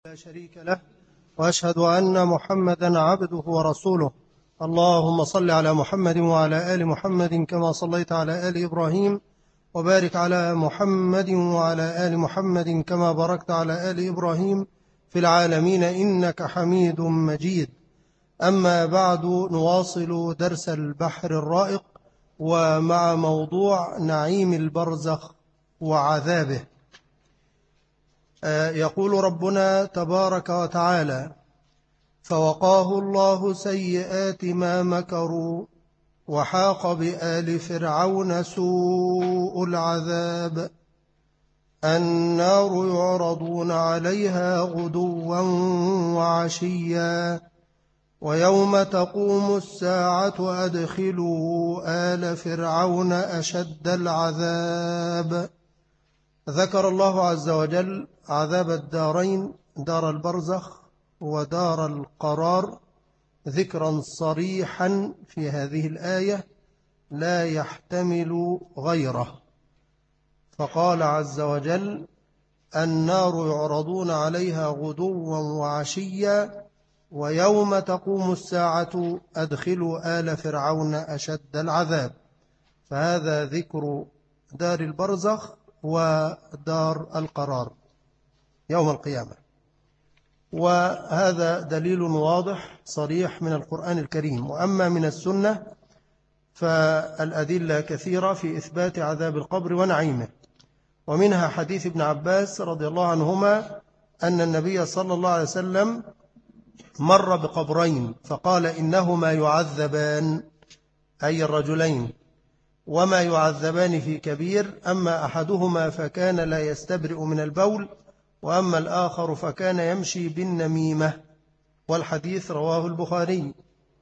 لا شريك له، وأشهد أن محمدا عبده ورسوله. اللهم صل على محمد وعلى آل محمد كما صليت على آل إبراهيم، وبارك على محمد وعلى آل محمد كما باركت على آل إبراهيم في العالمين إنك حميد مجيد. أما بعد، نواصل درس البحر الرائق ومع موضوع نعيم البرزخ وعذابه. يقول ربنا تبارك وتعالى: فوقاه الله سيئات ما مكروا وحاق بآل فرعون سوء العذاب. النار يعرضون عليها غدوا وعشيا ويوم تقوم الساعة أدخلوا آل فرعون أشد العذاب. ذكر الله عز وجل عذاب الدارين، دار البرزخ ودار القرار، ذكرا صريحا في هذه الآية لا يحتمل غيره. فقال عز وجل: النار يعرضون عليها غدوا وعشيا ويوم تقوم الساعة أدخلوا آل فرعون أشد العذاب. فهذا ذكر دار البرزخ ودار القرار يوم القيامة، وهذا دليل واضح صريح من القرآن الكريم. وأما من السنة فالأدلة كثيرة في إثبات عذاب القبر ونعيمه، ومنها حديث ابن عباس رضي الله عنهما أن النبي صلى الله عليه وسلم مر بقبرين فقال: إنهما يعذبان، أي الرجلين، وما يعذبان في كبير، أما أحدهما فكان لا يستبرئ من البول، وأما الآخر فكان يمشي بالنميمة. والحديث رواه البخاري.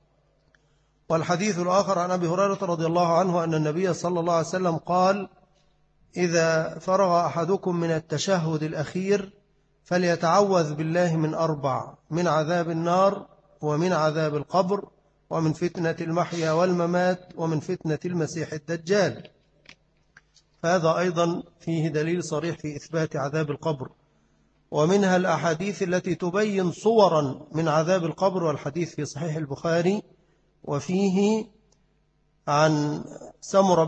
والحديث الآخر عن أبي هريرة رضي الله عنه أن النبي صلى الله عليه وسلم قال: إذا فرغ أحدكم من التشهد الأخير فليتعوذ بالله من 4: من عذاب النار، ومن عذاب القبر، ومن فتنة المحيا والممات، ومن فتنة المسيح الدجال. فهذا أيضا فيه دليل صريح في إثبات عذاب القبر. ومنها الأحاديث التي تبين صورا من عذاب القبر، والحديث في صحيح البخاري، وفيه عن سمر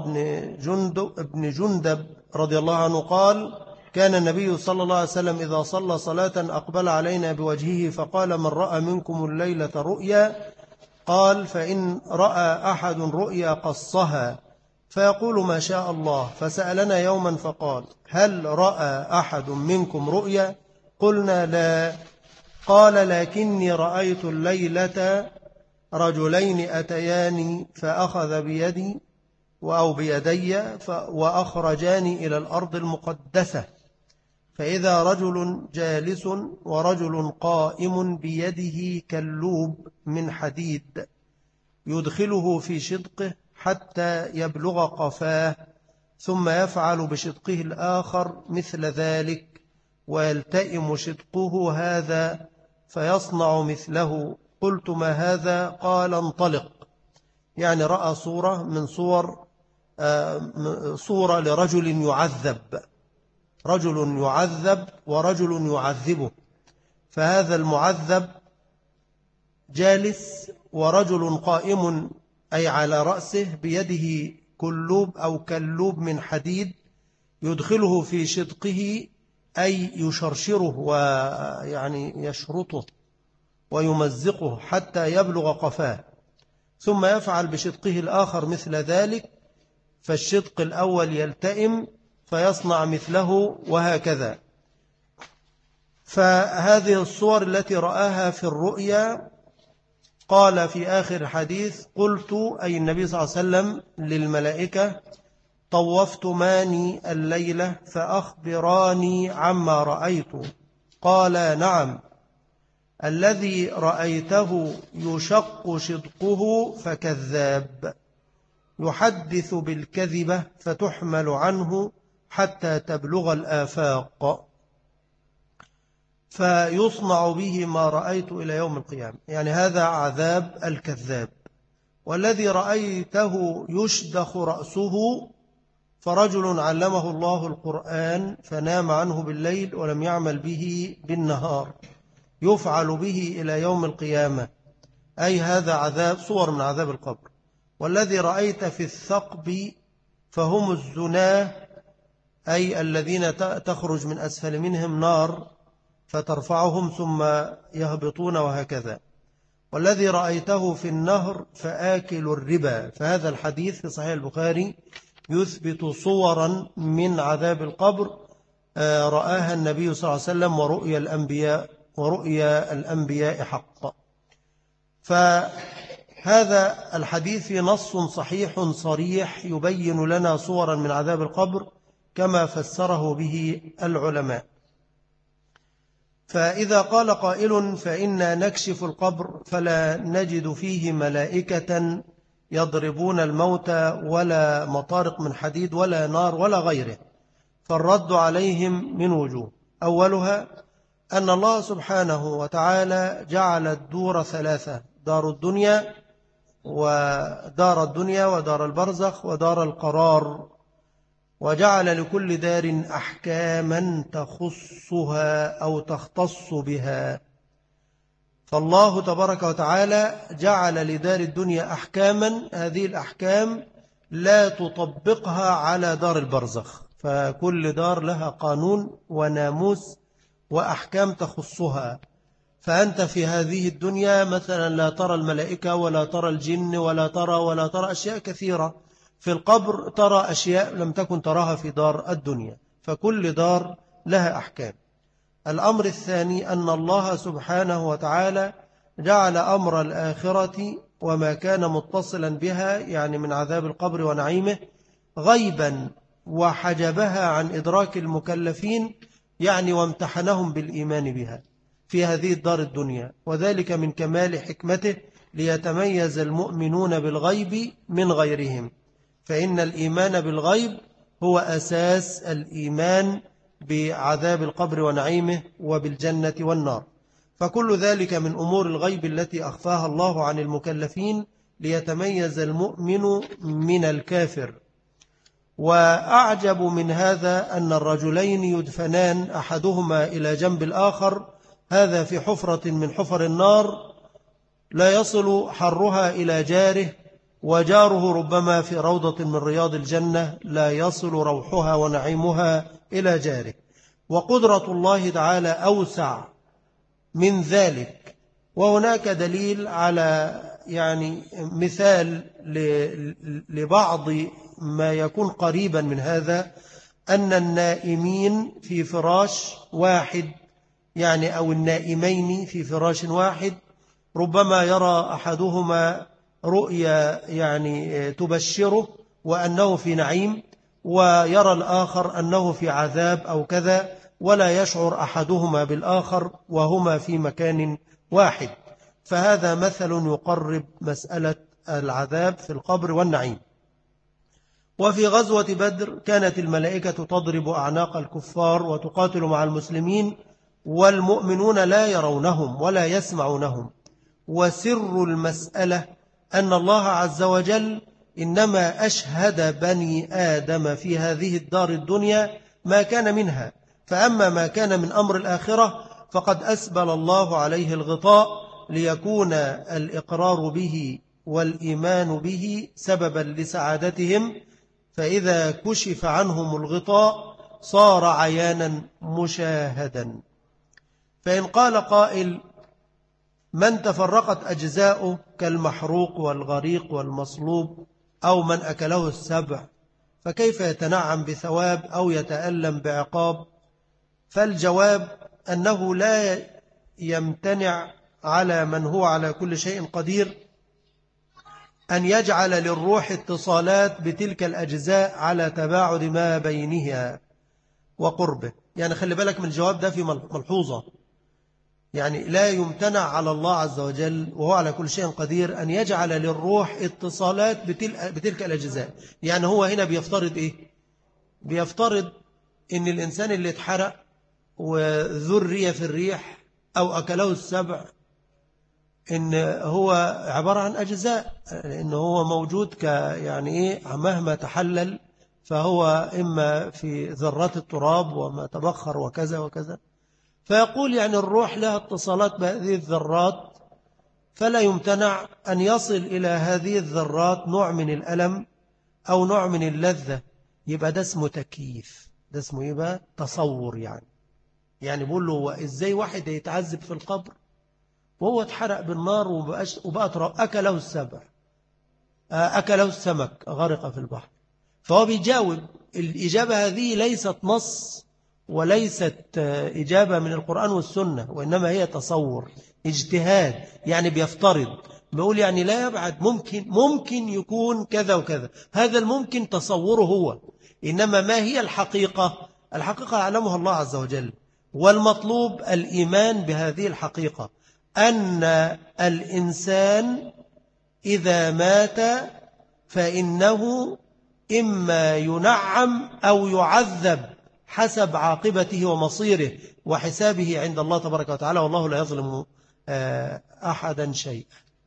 بن جندب رضي الله عنه قال: كان النبي صلى الله عليه وسلم إذا صلى صلاة أقبل علينا بوجهه فقال: من رأى منكم الليلة رؤيا؟ قال: فإن رأى أحد رؤيا قصها فيقول ما شاء الله. فسألنا يوما فقال: هل رأى أحد منكم رؤيا؟ قلنا لا. قال: لكني رأيت الليلة رجلين أتياني فأخذ بيدي أو بيدي وأخرجاني إلى الأرض المقدسة، فإذا رجل جالس ورجل قائم بيده كلوب من حديد يدخله في شدقه حتى يبلغ قفاه، ثم يفعل بشدقه الآخر مثل ذلك ويلتئم شدقه هذا فيصنع مثله. قلت: ما هذا؟ قال: انطلق. يعني رأى صورة من صورة لرجل يعذب، رجل يعذب ورجل يعذبه، فهذا المعذب جالس ورجل قائم، أي على رأسه بيده كلوب أو كلوب من حديد يدخله في شدقه، أي يشرشره ويعني يشرطه ويمزقه حتى يبلغ قفاه، ثم يفعل بشدقه الآخر مثل ذلك، فالشدق الأول يلتئم فيصنع مثله، وهكذا. فهذه الصور التي رآها في الرؤيا، قال في آخر حديث: قلت، أي النبي صلى الله عليه وسلم، للملائكة: طوفت ماني الليلة فأخبراني عما رأيت. قال: نعم، الذي رأيته يشق شدقه فكذاب، يحدث بالكذبة فتحمل عنه حتى تبلغ الآفاق، فيصنع به ما رأيت إلى يوم القيامة. يعني هذا عذاب الكذاب. والذي رأيته يشدخ رأسه فرجل علمه الله القرآن فنام عنه بالليل ولم يعمل به بالنهار، يفعل به إلى يوم القيامة، أي هذا عذاب، صور من عذاب القبر. والذي رأيت في الثقب فهم الزناه، أي الذين تخرج من أسفل منهم نار فترفعهم ثم يهبطون وهكذا. والذي رأيته في النهر فآكل الربا. فهذا الحديث في صحيح البخاري يثبت صورا من عذاب القبر رآها النبي صلى الله عليه وسلم ورؤيا الأنبياء حق. فهذا الحديث نص صحيح صريح يبين لنا صورا من عذاب القبر كما فسره به العلماء. فإذا قال قائل فإنا نكشف القبر فلا نجد فيه ملائكة يضربون الموتى ولا مطارق من حديد ولا نار ولا غيره، فالرد عليهم من وجوه. أولها أن الله سبحانه وتعالى جعل الدور ثلاثة: دار الدنيا ودار البرزخ ودار القرار، وجعل لكل دار أحكاما تخصها أو تختص بها. فالله تبارك وتعالى جعل لدار الدنيا أحكاما، هذه الأحكام لا تطبقها على دار البرزخ، فكل دار لها قانون وناموس وأحكام تخصها. فأنت في هذه الدنيا مثلا لا ترى الملائكة ولا ترى الجن ولا ترى أشياء كثيرة. في القبر ترى أشياء لم تكن تراها في دار الدنيا، فكل دار لها أحكام. الأمر الثاني أن الله سبحانه وتعالى جعل أمر الآخرة وما كان متصلا بها، يعني من عذاب القبر ونعيمه، غيبا وحجبها عن إدراك المكلفين، يعني وامتحنهم بالإيمان بها في هذه الدار الدنيا، وذلك من كمال حكمته ليتميز المؤمنون بالغيب من غيرهم، فإن الإيمان بالغيب هو أساس الإيمان بعذاب القبر ونعيمه وبالجنة والنار. فكل ذلك من أمور الغيب التي أخفاها الله عن المكلفين ليتميز المؤمن من الكافر. وأعجب من هذا أن الرجلين يدفنان أحدهما إلى جنب الآخر، هذا في حفرة من حفر النار لا يصل حرها إلى جاره، وجاره ربما في روضة من رياض الجنة لا يصل روحها ونعيمها إلى جاره. وقدرة الله تعالى أوسع من ذلك. وهناك دليل على يعني مثال لبعض ما يكون قريبا من هذا، أن النائمين في فراش واحد، يعني أو النائمين في فراش واحد، ربما يرى أحدهما رؤيا يعني تبشره وأنه في نعيم، ويرى الآخر أنه في عذاب أو كذا، ولا يشعر أحدهما بالآخر وهما في مكان واحد. فهذا مثل يقرب مسألة العذاب في القبر والنعيم. وفي غزوة بدر كانت الملائكة تضرب أعناق الكفار وتقاتل مع المسلمين، والمؤمنون لا يرونهم ولا يسمعونهم. وسر المسألة أن الله عز وجل إنما أشهد بني آدم في هذه الدار الدنيا ما كان منها، فأما ما كان من أمر الآخرة فقد أسبل الله عليه الغطاء ليكون الإقرار به والإيمان به سببا لسعادتهم، فإذا كشف عنهم الغطاء صار عيانا مشاهدا. فإن قال قائل من تفرقت أجزاؤه كالمحروق والغريق والمصلوب أو من أكله السبع فكيف يتنعم بثواب أو يتألم بعقاب؟ فالجواب أنه لا يمتنع على من هو على كل شيء قدير أن يجعل للروح اتصالات بتلك الأجزاء على تباعد ما بينها وقربه. يعني خلي بالك من الجواب ده في ملحوظة، يعني لا يمتنع على الله عز وجل وهو على كل شيء قدير أن يجعل للروح اتصالات بتلك الأجزاء. يعني هو هنا بيفترض إيه؟ بيفترض إن الإنسان اللي اتحرق وذري في الريح أو أكله السبع إن هو عبارة عن أجزاء، إن هو موجود يعني إيه، مهما تحلل فهو إما في ذرات التراب وما تبخر وكذا وكذا. فيقول يعني الروح لها اتصالات بهذه الذرات، فلا يمتنع أن يصل إلى هذه الذرات نوع من الألم أو نوع من اللذة، يبقى ده اسمه تكييف. ده اسمه يبقى تصور. يعني بقول له إزاي واحد يتعذب في القبر وهو اتحرق بالنار وبقى أكله السبع، أكله السمك غرق في البحر. فهو بيجاوب. الإجابة هذه ليست نص وليست إجابة من القرآن والسنة، وإنما هي تصور اجتهاد. يعني بيفترض، بيقول يعني لا يبعد، ممكن يكون كذا وكذا، هذا الممكن تصوره هو، إنما ما هي الحقيقة؟ الحقيقة يعلمها الله عز وجل، والمطلوب الإيمان بهذه الحقيقة، أن الإنسان إذا مات فإنه إما ينعم أو يعذب حسب عاقبته ومصيره وحسابه عند الله تبارك وتعالى، والله لا يظلم أحدا شيئا.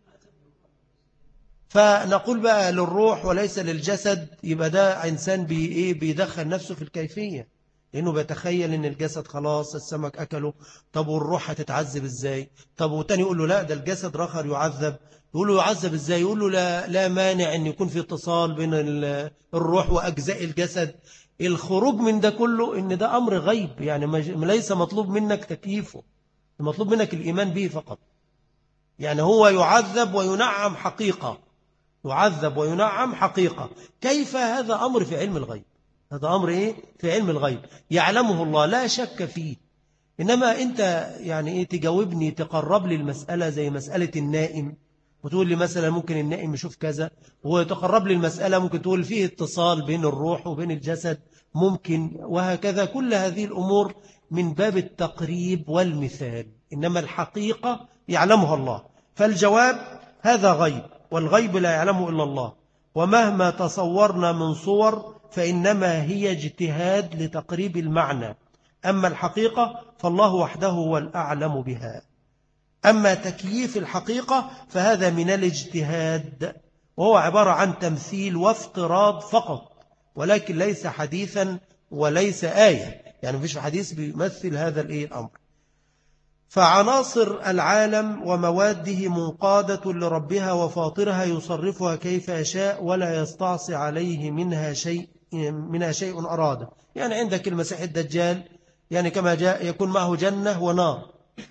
فنقول بقى للروح وليس للجسد، يبقى ده إنسان بيدخل نفسه في الكيفية، لأنه بيتخيل أن الجسد خلاص السمك أكله. طب والروح هتتعذب إزاي؟ طب والتاني يقول له لا ده الجسد رخر يعذب. يقول له يعذب إزاي؟ يقول له لا مانع أن يكون في اتصال بين الروح وأجزاء الجسد. الخروج من ده كله أن ده أمر غيب، يعني ليس مطلوب منك تكييفه، المطلوب منك الإيمان به فقط. يعني هو يعذب وينعم حقيقة، يعذب وينعم حقيقة. كيف؟ هذا أمر في علم الغيب، هذا أمر في علم الغيب يعلمه الله لا شك فيه. إنما أنت يعني تجاوبني، تقرب لي المسألة زي مسألة النائم، وتقول لي مثلا ممكن النائم يشوف كذا، وتقرب لي المسألة ممكن تقول فيه اتصال بين الروح وبين الجسد ممكن، وهكذا. كل هذه الأمور من باب التقريب والمثال، إنما الحقيقة يعلمها الله. فالجواب هذا غيب، والغيب لا يعلمه إلا الله، ومهما تصورنا من صور فإنما هي اجتهاد لتقريب المعنى. أما الحقيقة فالله وحده هو الأعلم بها. أما تكييف الحقيقة فهذا من الاجتهاد، وهو عبارة عن تمثيل وافتراض فقط، ولكن ليس حديثا وليس آية. يعني مفيش حديث بيمثل هذا الأمر. فعناصر العالم ومواده منقادة لربها وفاطرها يصرفها كيف يشاء ولا يستعصي عليه منها شيء أراده. يعني عندك المسيح الدجال، يعني كما جاء يكون معه جنة ونار،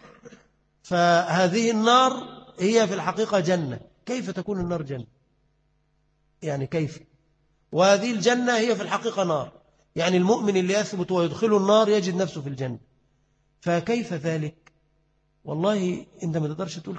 فهذه النار هي في الحقيقة جنة. كيف تكون النار جنة؟ يعني كيف؟ وهذه الجنة هي في الحقيقة نار. يعني المؤمن اللي يثبت ويدخل النار يجد نفسه في الجنة، فكيف ذلك؟ والله أنت ما تقدرش تقول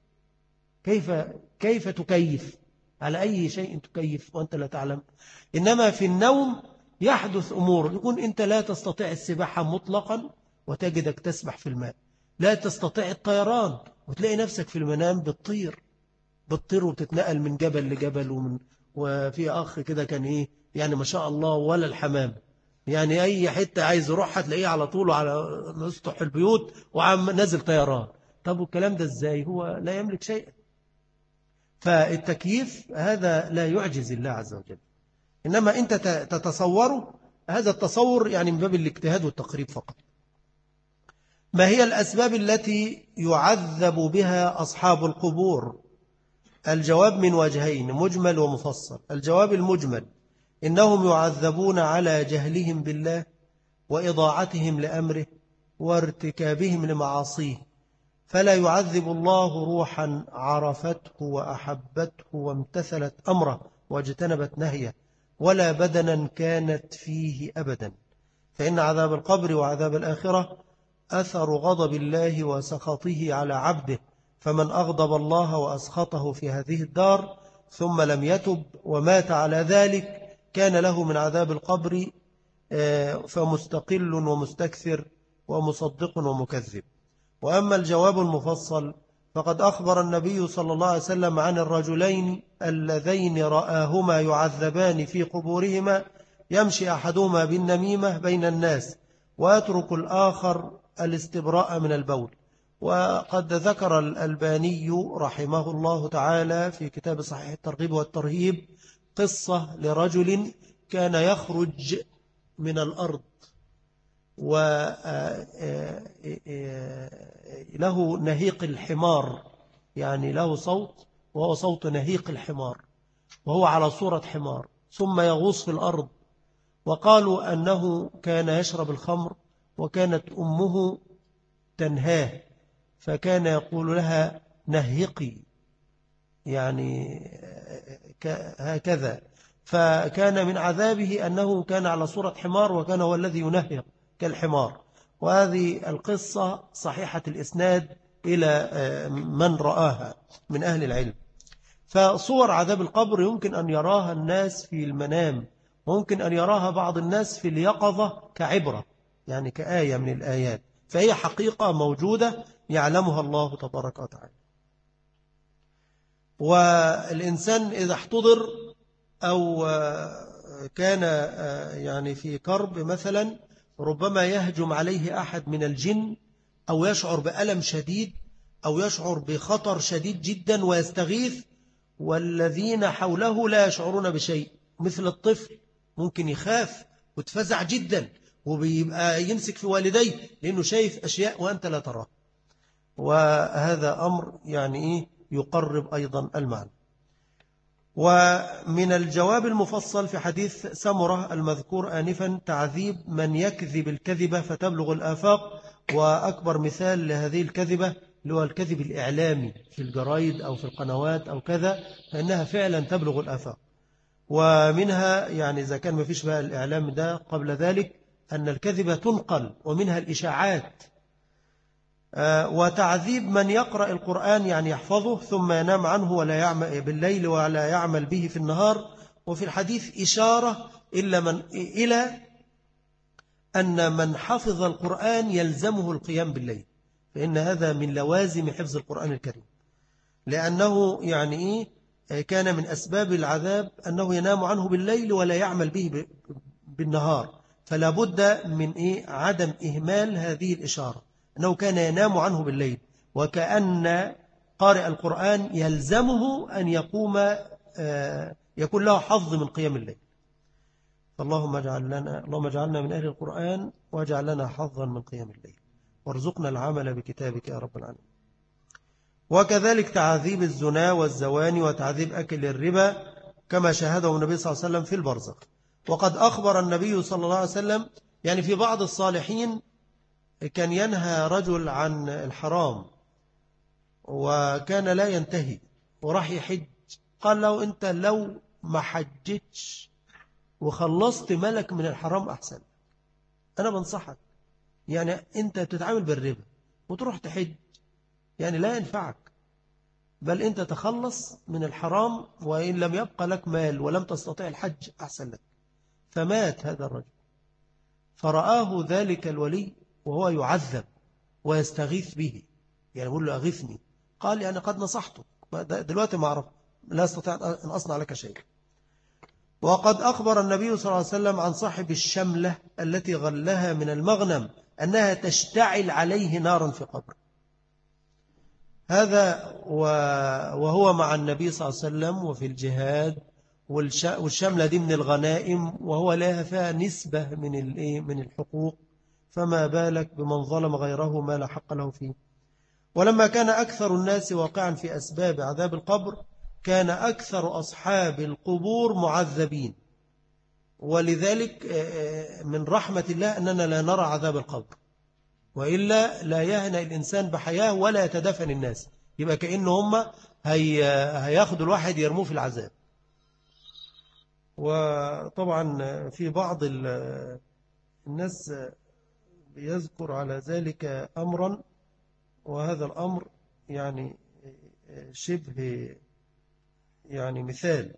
كيف تكيف، على أي شيء تكيف وأنت لا تعلم. إنما في النوم يحدث أمور، يكون أنت لا تستطيع السباحة مطلقا وتجدك تسبح في الماء، لا تستطيع الطيران وتلاقي نفسك في المنام بتطير وتتنقل من جبل لجبل. وفي أخ كده كان يعني ما شاء الله ولا الحمام، يعني أي حتة عايز يروح هتلاقيه على طول على مسطح البيوت وعم نازل طيران. طب والكلام ده إزاي؟ هو لا يملك شيئا. فالتكييف هذا لا يعجز الله عز وجل، إنما أنت تتصوره، هذا التصور يعني من باب الاجتهاد والتقريب فقط. ما هي الأسباب التي يعذب بها أصحاب القبور؟ الجواب من وجهين، مجمل ومفصل. الجواب المجمل: إنهم يعذبون على جهلهم بالله وإضاعتهم لأمره وارتكابهم لمعاصيه، فلا يعذب الله روحا عرفته وأحبته وامتثلت أمره واجتنبت نهيه، ولا بدنا كانت فيه أبدا، فإن عذاب القبر وعذاب الآخرة أثر غضب الله وسخطه على عبده، فمن أغضب الله وأسخطه في هذه الدار ثم لم يتب ومات على ذلك كان له من عذاب القبر فمستقل ومستكثر ومصدق ومكذب. وأما الجواب المفصل فقد أخبر النبي صلى الله عليه وسلم عن الرجلين اللذين رآهما يعذبان في قبورهما، يمشي أحدهما بالنميمة بين الناس ويترك الآخر الاستبراء من البول. وقد ذكر الألباني رحمه الله تعالى في كتاب صحيح الترغيب والترهيب قصة لرجل كان يخرج من الأرض وله نهيق الحمار، يعني له صوت وهو صوت نهيق الحمار، وهو على صورة حمار، ثم يغوص في الأرض. وقالوا أنه كان يشرب الخمر وكانت أمه تنهاه، فكان يقول لها نهقي، يعني هكذا. فكان من عذابه أنه كان على صورة حمار وكان هو الذي ينهق كالحمار. وهذه القصة صحيحة الإسناد إلى من رآها من أهل العلم. فصور عذاب القبر يمكن أن يراها الناس في المنام، وممكن أن يراها بعض الناس في اليقظة كعبرة، يعني كآية من الآيات، فهي حقيقة موجودة يعلمها الله تبارك وتعالى. والإنسان إذا احتضر أو كان يعني في كرب مثلا، ربما يهجم عليه أحد من الجن، أو يشعر بألم شديد، أو يشعر بخطر شديد جدا ويستغيث، والذين حوله لا يشعرون بشيء، مثل الطفل ممكن يخاف وتفزع جدا وبيبقى يمسك في والديه لأنه شايف أشياء وأنت لا تراه. وهذا أمر يعني يقرب أيضا المعنى. ومن الجواب المفصل في حديث سمرة المذكور آنفا تعذيب من يكذب الكذبة فتبلغ الآفاق. وأكبر مثال لهذه الكذبة اللي هو الكذب الإعلامي في الجرايد أو في القنوات أو كذا، فإنها فعلا تبلغ الآفاق. ومنها يعني إذا كان ما فيش بقى الإعلام ده قبل ذلك، أن الكذبة تنقل، ومنها الإشاعات. وتعذيب من يقرأ القرآن يعني يحفظه ثم ينام عنه ولا يعمل بالليل ولا يعمل به في النهار. وفي الحديث إشارة إلى أن من حفظ القرآن يلزمه القيام بالليل، فإن هذا من لوازم حفظ القرآن الكريم، لأنه يعني كان من أسباب العذاب أنه ينام عنه بالليل ولا يعمل به بالنهار. فلا بد من عدم إهمال هذه الإشارة، أنه كان ينام عنه بالليل، وكأن قارئ القرآن يلزمه أن يكون له حظ من قيام الليل. اللهم اجعلنا من أهل القرآن، واجعل لنا حظا من قيام الليل، وارزقنا العمل بكتابك يا رب العالمين. وكذلك تعذيب الزنا والزواني وتعذيب أكل الربا كما شاهده النبي صلى الله عليه وسلم في البرزخ. وقد أخبر النبي صلى الله عليه وسلم يعني في بعض الصالحين كان ينهى رجل عن الحرام وكان لا ينتهي وراح يحج، قال له أنت لو ما حجتش وخلصت ملك من الحرام أحسن، أنا بنصحك، يعني أنت تتعامل بالربا وتروح تحج، يعني لا ينفعك، بل أنت تخلص من الحرام، وإن لم يبقى لك مال ولم تستطيع الحج أحسن لك. فمات هذا الرجل، فرآه ذلك الولي وهو يعذب ويستغيث به، يعني يقول له أغثني، قال يعني قد نصحته، دلوقتي ما أعرف، لا أستطيع أن أصنع لك شيء. وقد أخبر النبي صلى الله عليه وسلم عن صاحب الشملة التي غلها من المغنم أنها تشتعل عليه نارا في قبر، هذا وهو مع النبي صلى الله عليه وسلم وفي الجهاد، والشملة دي من الغنائم وهو لها فيها نسبة من الحقوق، فما بالك بمن ظلم غيره ما لا حق له فيه. ولما كان أكثر الناس واقعا في أسباب عذاب القبر كان أكثر أصحاب القبور معذبين، ولذلك من رحمة الله أننا لا نرى عذاب القبر، وإلا لا يهنأ الإنسان بحياة ولا يتدفن الناس، يبقى كأنه هم هياخدوا الواحد يرموه في العذاب. وطبعا في بعض الناس يذكر على ذلك أمرا، وهذا الأمر يعني شبه يعني مثال،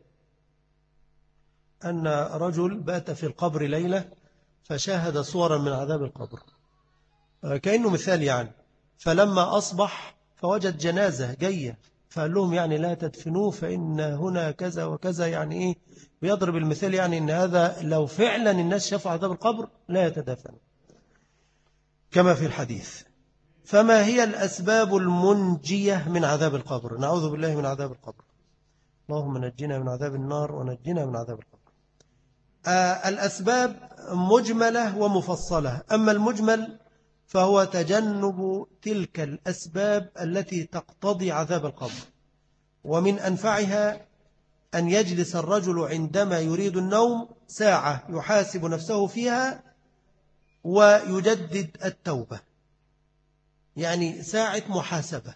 أن رجل بات في القبر ليلة فشاهد صورا من عذاب القبر، كأنه مثال يعني. فلما أصبح فوجد جنازة جاية، فقال لهم يعني لا تدفنوه فإن هنا كذا وكذا، يعني بيضرب المثال، يعني إن هذا لو فعلا الناس شافوا عذاب القبر لا يتدفن كما في الحديث. فما هي الأسباب المنجية من عذاب القبر؟ نعوذ بالله من عذاب القبر، اللهم نجنا من عذاب النار ونجنا من عذاب القبر. الأسباب مجملة ومفصلة. أما المجمل فهو تجنب تلك الأسباب التي تقتضي عذاب القبر، ومن أنفعها أن يجلس الرجل عندما يريد النوم ساعة يحاسب نفسه فيها ويجدد التوبة، يعني ساعة محاسبة،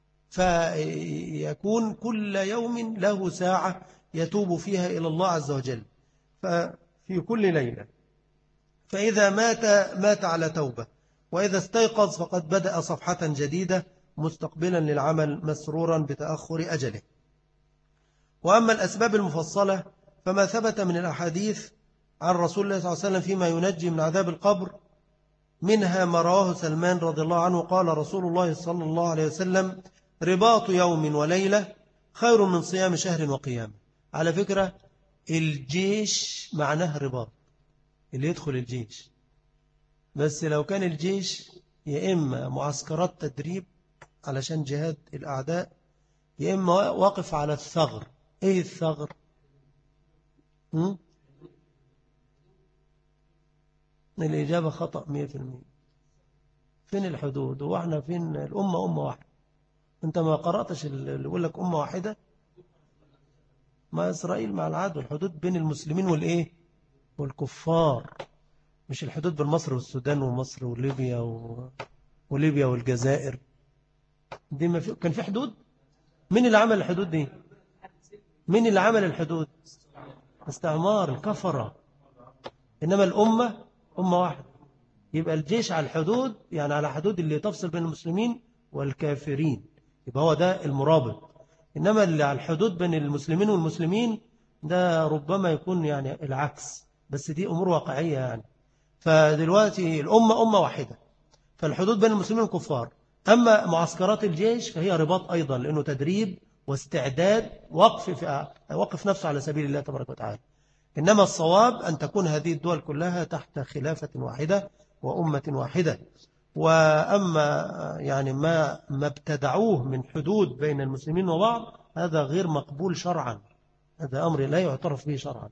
فيكون كل يوم له ساعة يتوب فيها إلى الله عز وجل في كل ليلة. فإذا مات على توبة، وإذا استيقظ فقد بدأ صفحة جديدة مستقبلا للعمل مسرورا بتأخر أجله. وأما الأسباب المفصلة فما ثبت من الأحاديث عن رسول الله صلى الله عليه وسلم فيما ينجي من عذاب القبر، منها ما رواه سلمان رضي الله عنه قال رسول الله صلى الله عليه وسلم: رباط يوم وليلة خير من صيام شهر وقيام. على فكرة الجيش معناه رباط، اللي يدخل الجيش، بس لو كان الجيش يا إما معسكرات تدريب علشان جهاد الأعداء، يا إما واقف على الثغر. إيه الثغر؟ الإجابة خطأ 100%. فين الحدود؟ هو احنا فين؟ الأمة أمة واحدة. أنت ما قرأتش اللي يقول لك أمة واحدة؟ ما إسرائيل مع العدو. الحدود بين المسلمين والإيه؟ والكفار، مش الحدود بين مصر والسودان ومصر وليبيا وليبيا والجزائر. دي ما في... كان في حدود؟ مين اللي عمل الحدود دي؟ مين اللي عمل الحدود؟ استعمار الكفرة. إنما الأمة أمة واحدة. يبقى الجيش على الحدود، يعني على حدود اللي تفصل بين المسلمين والكافرين، يبقى هو ده المرابط. إنما اللي على الحدود بين المسلمين والمسلمين ده ربما يكون يعني العكس، بس دي أمور واقعية يعني. فدلوقتي الأمة أمة واحدة، فالحدود بين المسلمين والكفار. أما معسكرات الجيش فهي رباط أيضا، لأنه تدريب واستعداد، وقف نفسه على سبيل الله تبارك وتعالى. إنما الصواب أن تكون هذه الدول كلها تحت خلافة واحدة وأمة واحدة. وأما يعني ما ابتدعوه من حدود بين المسلمين وبعض، هذا غير مقبول شرعا، هذا أمر لا يعترف به شرعا.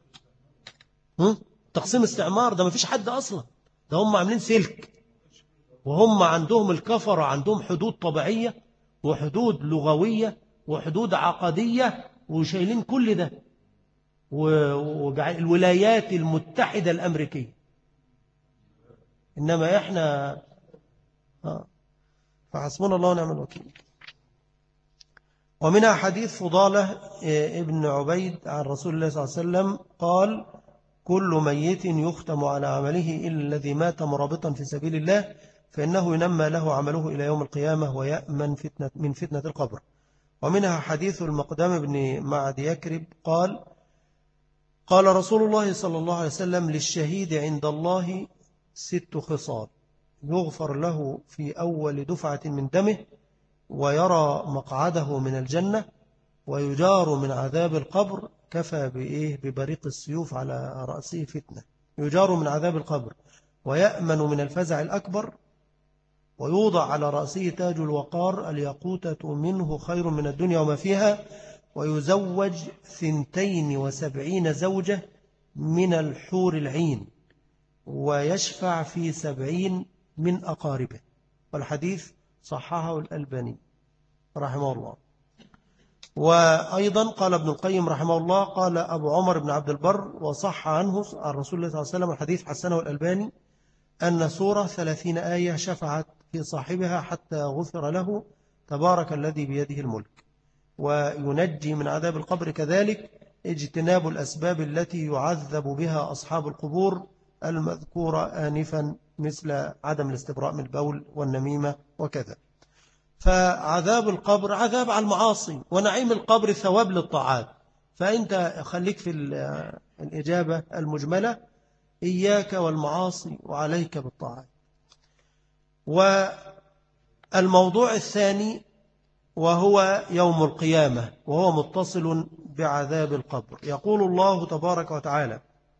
تقسيم استعمار ده ما فيش حد أصلا، ده هم عاملين سلك، وهم عندهم الكفرة عندهم حدود طبيعية وحدود لغوية وحدود عقدية وشايلين كل ده، والولايات المتحدة الأمريكية. إنما إحنا فحسبنا الله ونعم الوكيل. ومنها حديث فضالة ابن عبيد عن رسول الله صلى الله عليه وسلم قال: كل ميت يختم على عمله إلا الذي مات مرابطا في سبيل الله فإنه ينمى له عمله إلى يوم القيامة ويأمن من فتنة القبر. ومنها حديث المقدام بن معد يكرب قال رسول الله صلى الله عليه وسلم: للشهيد عند الله 6 خصال: يغفر له في أول دفعة من دمه، ويرى مقعده من الجنة، ويجار من عذاب القبر. كفى ببريق السيوف على رأسه فتنة. يجار من عذاب القبر، ويأمن من الفزع الأكبر، ويوضع على رأسه تاج الوقار، الياقوتة منه خير من الدنيا وما فيها، ويزوج 72 زوجة من الحور العين، ويشفع في 70 من أقاربه. والحديث صححه الألباني رحمه الله. وأيضا قال ابن القيم رحمه الله قال أبو عمر بن عبد البر وصح عنه عن رسول الله صلى الله عليه وسلم الحديث حسنه الألباني أن سورة 30 آية شفعت في صاحبها حتى غفر له تبارك الذي بيده الملك. وينجي من عذاب القبر كذلك اجتناب الأسباب التي يعذب بها أصحاب القبور المذكورة آنفا، مثل عدم الاستبراء من البول والنميمة وكذا. فعذاب القبر عذاب على المعاصي، ونعيم القبر ثواب للطاعات. فأنت خليك في الإجابة المجملة: إياك والمعاصي وعليك بالطاعات. والموضوع الثاني وهو يوم القيامة، وهو متصل بعذاب القبر. يقول الله تبارك وتعالى: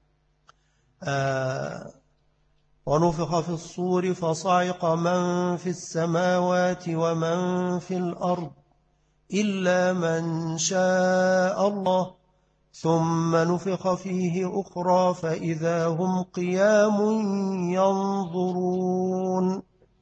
ونفخ في الصور فصعق من في السماوات ومن في الأرض إلا من شاء الله ثم نفخ فيه أخرى فإذا هم قيام ينظرون.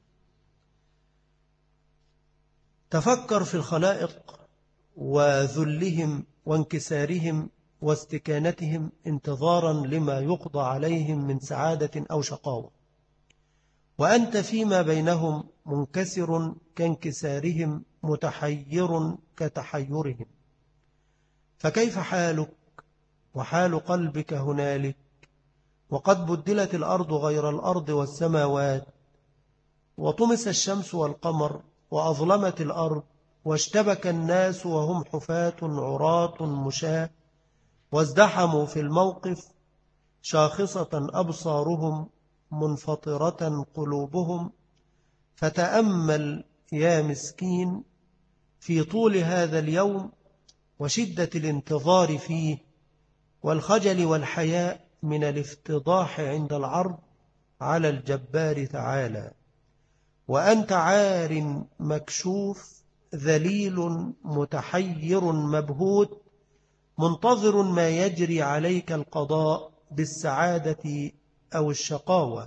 تفكر في الخلائق وذلهم وانكسارهم واستكانتهم انتظارا لما يقضى عليهم من سعادة أو شقاوة، وأنت فيما بينهم منكسر كانكسارهم، متحير كتحيرهم. فكيف حالك وحال قلبك هنالك، وقد بدلت الأرض غير الأرض والسماوات، وطمس الشمس والقمر، وأظلمت الأرض، واشتبك الناس وهم حفاة عراة مشاة، وازدحموا في الموقف، شاخصة أبصارهم، منفطرة قلوبهم. فتأمل يا مسكين في طول هذا اليوم وشدة الانتظار فيه، والخجل والحياء من الافتضاح عند العرض على الجبار تعالى، وأنت عار مكشوف ذليل متحير مبهوت، منتظر ما يجري عليك القضاء بالسعادة أو الشقاوة.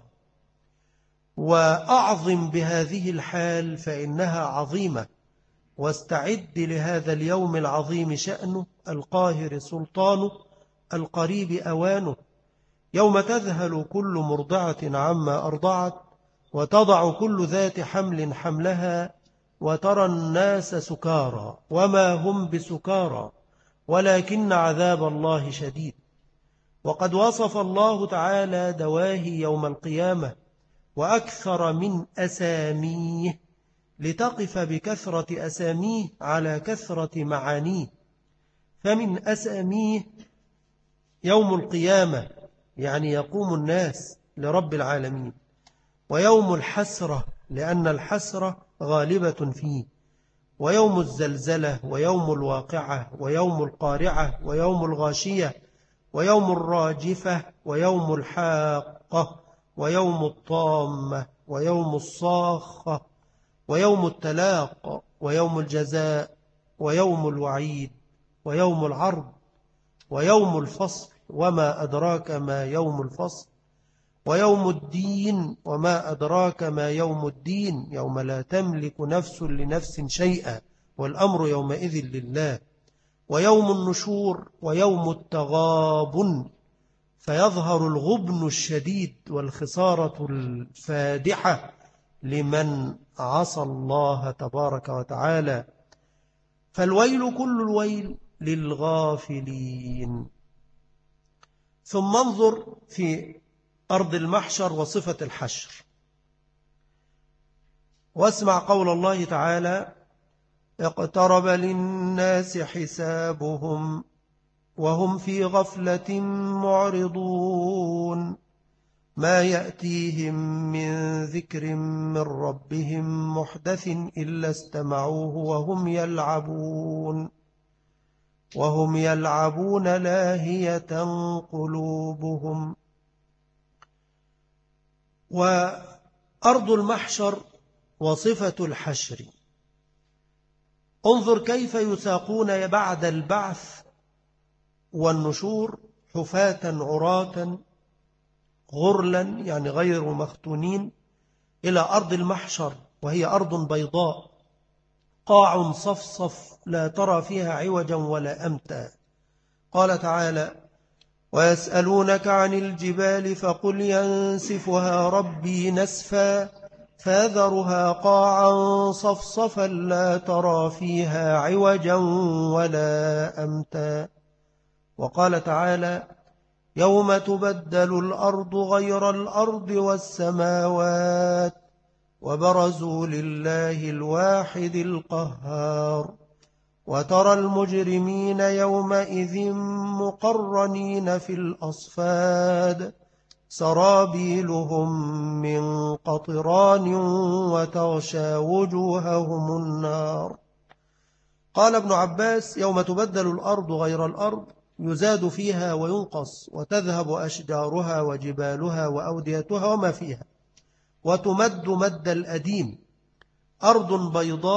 وأعظم بهذه الحال فإنها عظيمة، واستعد لهذا اليوم العظيم شأنه، القاهر سلطانه، القريب أوانه، يوم تذهل كل مرضعة عما أرضعت، وتضع كل ذات حمل حملها، وترى الناس سكارى وما هم بسكارى ولكن عذاب الله شديد. وقد وصف الله تعالى دواهي يوم القيامة وأكثر من أساميه، لتقف بكثرة أساميه على كثرة معانيه. فمن أساميه يوم القيامة، يعني يقوم الناس لرب العالمين، ويوم الحسرة لأن الحسرة غالبة فيه، ويوم الزلزلة، ويوم الواقعة، ويوم القارعة، ويوم الغاشية، ويوم الراجفة، ويوم الحاقة، ويوم الطامة، ويوم الصاخة، ويوم التلاق، ويوم الجزاء، ويوم الوعيد، ويوم العرض، ويوم الفصل، وما أدراك ما يوم الفصل، ويوم الدين، وما أدراك ما يوم الدين، يوم لا تملك نفس لنفس شيئا والأمر يومئذ لله، ويوم النشور، ويوم التغابن، فيظهر الغبن الشديد والخسارة الفادحة لمن عصى الله تبارك وتعالى. فالويل كل الويل للغافلين. ثم انظر في أرض المحشر وصفة الحشر، واسمع قول الله تعالى: اقترب للناس حسابهم وهم في غفلة معرضون، ما يأتيهم من ذكر من ربهم محدث إلا استمعوه وهم يلعبون لاهية قلوبهم. وأرض المحشر وصفة الحشر، انظر كيف يساقون بعد البعث والنشور حفاة عراة غرلا، يعني غير مختونين، إلى أرض المحشر، وهي أرض بيضاء، قاع صفصف لا ترى فيها عوجا ولا أمتا. قال تعالى: ويسألونك عن الجبال فقل ينسفها ربي نسفا فيذرها قاعا صفصفا لا ترى فيها عوجا ولا أمتا. وقال تعالى: يوم تبدل الأرض غير الأرض والسماوات وبرزوا لله الواحد القهار، وترى المجرمين يومئذ مقرنين في الأصفاد سرابيلهم من قطران وتغشى وجوههم النار. قال ابن عباس: يوم تبدل الأرض غير الأرض يزاد فيها وينقص، وتذهب أشجارها وجبالها وأوديتها وما فيها، وتمد مد الأديم، أرض بيضاء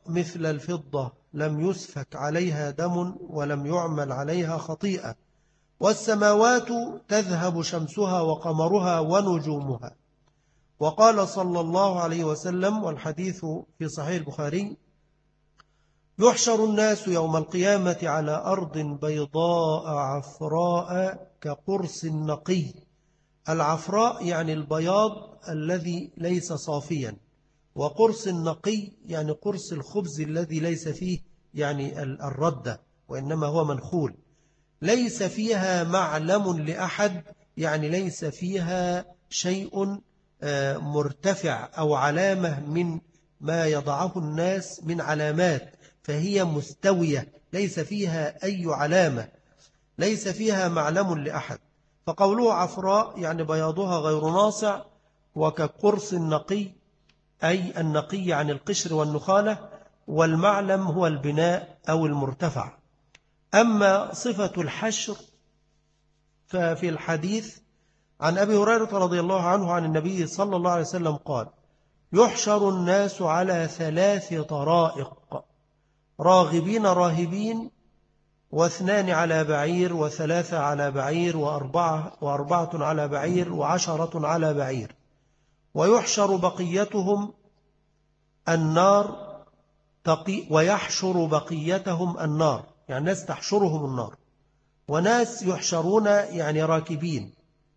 مثل الفضة لم يسفك عليها دم ولم يعمل عليها خطيئة، والسماوات تذهب شمسها وقمرها ونجومها. وقال صلى الله عليه وسلم، والحديث في صحيح البخاري: يحشر الناس يوم القيامة على أرض بيضاء عفراء كقرص النقي. العفراء يعني البياض الذي ليس صافيا، وقرص النقي يعني قرص الخبز الذي ليس فيه يعني الردة، وإنما هو منخول، ليس فيها معلم لأحد، يعني ليس فيها شيء مرتفع أو علامة من ما يضعه الناس من علامات، فهي مستوية ليس فيها أي علامة، ليس فيها معلم لأحد. فقوله عفراء يعني بياضها غير ناصع، وكقرص النقي أي النقي عن القشر والنخالة، والمعلم هو البناء أو المرتفع. أما صفة الحشر ففي الحديث عن أبي هريرة رضي الله عنه عن النبي صلى الله عليه وسلم قال: يحشر الناس على 3 طرائق: راغبين راهبين، 2 على بعير، 3 على بعير، و4 على بعير، و10 على بعير. ويحشر بقيتهم النار ويحشر بقيتهم النار، يعني ناس تحشرهم النار، وناس يحشرون يعني راكبين.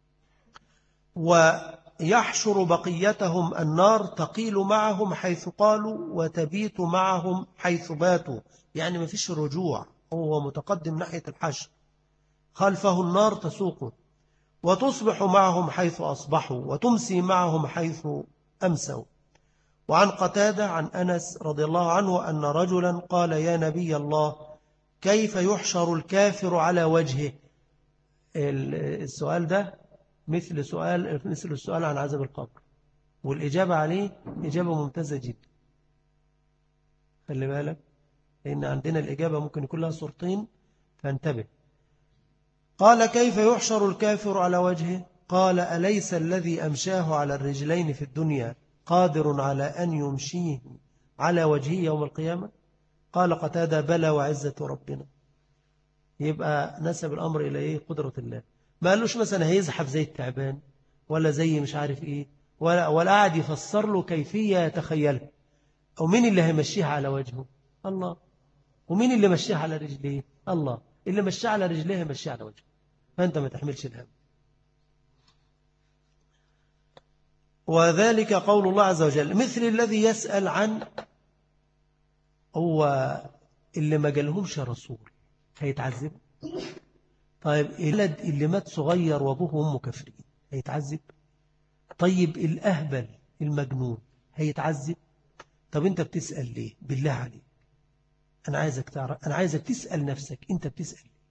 ويحشر بقيتهم النار تقيل معهم حيث قالوا وتبيت معهم حيث باتوا، يعني ما فيش رجوع، هو متقدم ناحية الحشر، خلفه النار تسوقه، وتصبح معهم حيث أصبحوا وتمسي معهم حيث أمسوا. وعن قتادة عن أنس رضي الله عنه أن رجلا قال: يا نبي الله، كيف يحشر الكافر على وجهه؟ السؤال ده مثل السؤال عن عذاب القبر، والإجابة عليه إجابة ممتازة جدا. خلي بالك، لأن عندنا الإجابة ممكن يكون لها صورتين، فانتبه. قال: كيف يحشر الكافر على وجهه؟ قال: أليس الذي أمشاه على الرجلين في الدنيا قادر على أن يمشيه على وجهه يوم القيامة؟ قال قتادة: بلى وعزة ربنا. يبقى نسب الأمر إلى إيه؟ قدرة الله. ما قالوش مثلا هيزحف زي التعبان، ولا زي مش عارف إيه، ولا قاعد يفسر له كيفية يتخيلها. أو مين اللي هيمشيها على وجهه؟ الله. ومين اللي مشيها على رجليه؟ الله. اللي مشيها على رجليه يمشيها على وجهه، فأنت ما تحملش الهم. وذلك قول الله عز وجل: مثل الذي يسأل عن، هو اللي ما جالهمش رسول هيتعذب؟ طيب الولد اللي مات صغير وابوه وامه كافرين هيتعذب؟ طيب الأهبل المجنون هيتعذب؟ طب انت بتسأل ليه؟ بالله عليك، أنا عايزك تعرف، أنا عايزك تسأل نفسك، انت بتسأل ليه؟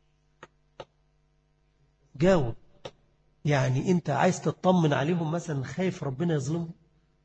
جاوب. يعني انت عايز تطمن عليهم مثلا، خايف ربنا يظلمهم؟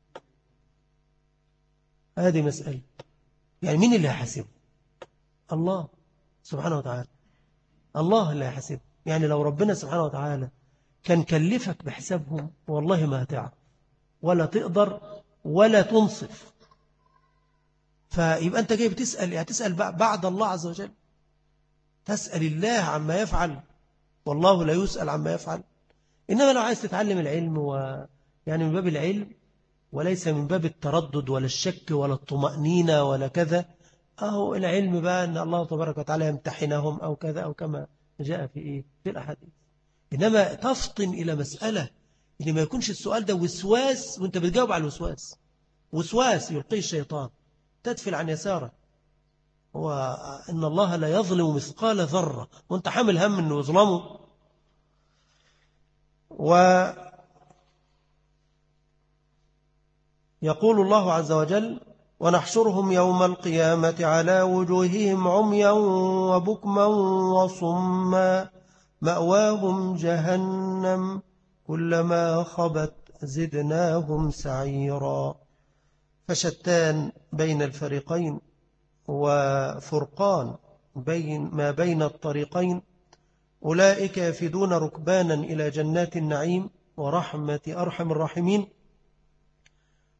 هذه مسألة. يعني مين اللي هيحاسبه؟ الله سبحانه وتعالى. الله اللي هيحاسبه. يعني لو ربنا سبحانه وتعالى كان كلفك بحسابهم، والله ما هتعرف ولا تقدر ولا تنصف. فيبقى أنت جاي بتسأل، هتسأل بعد الله عز وجل، تسأل الله عما يفعل، والله لا يسأل عما يفعل. إنما لو عايز تتعلم العلم، يعني من باب العلم وليس من باب التردد ولا الشك ولا الطمأنينة ولا كذا، أهو العلم بقى أن الله تبارك وتعالى يمتحنهم أو كذا، أو كما جاء في الأحاديث. إنما تفطن إلى مسألة إن ما يكونش السؤال ده وسواس وانت بتجاوب على الوسواس، وسواس يلقيه الشيطان تدفل عن يساره. وإن الله لا يظلم مثقال ذرة، وانت حامل هم أنه يظلمه. ويقول الله عز وجل: ونحشرهم يوم القيامة على وجوههم عميا وبكما وصما مأواهم جهنم كلما خبت زدناهم سعيرا. فشتان بين الفريقين، وفرقان ما بين الطريقين. أولئك يفدون ركبانا إلى جنات النعيم ورحمة أرحم الراحمين،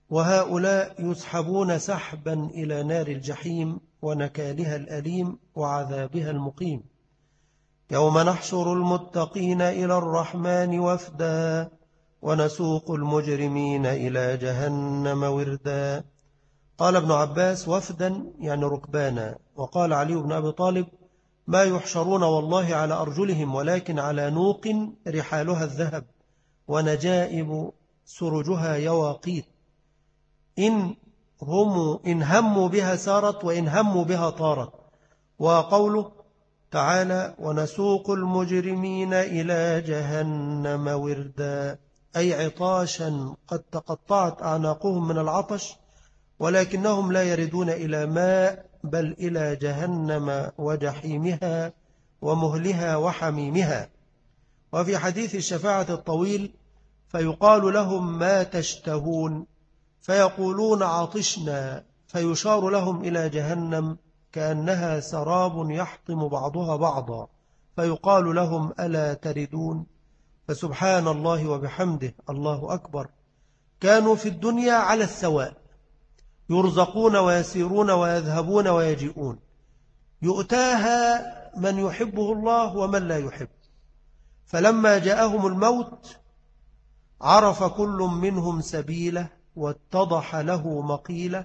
وهؤلاء يسحبون سحبا إلى نار الجحيم ونكالها الأليم وعذابها المقيم. يوم نحشر المتقين إلى الرحمن وفدا ونسوق المجرمين إلى جهنم وردا. قال ابن عباس وفدا يعني ركبانا. وقال علي بن أبي طالب ما يحشرون والله على أرجلهم ولكن على نوق رحالها الذهب ونجائب سرجها يواقيت إن هموا بها سارت وإن هموا بها طارت. وقوله تعالى ونسوق المجرمين إلى جهنم وردا أي عطاشا قد تقطعت أعناقهم من العطش ولكنهم لا يردون إلى ماء بل إلى جهنم وجحيمها ومهلها وحميمها. وفي حديث الشفاعة الطويل فيقال لهم ما تشتهون فيقولون عطشنا فيشار لهم إلى جهنم كأنها سراب يحطم بعضها بعضا فيقال لهم ألا تردون. فسبحان الله وبحمده الله أكبر. كانوا في الدنيا على السواء يرزقون ويسيرون ويذهبون ويجيئون يؤتاها من يحبه الله ومن لا يحب. فلما جاءهم الموت عرف كل منهم سبيله واتضح له مقيله.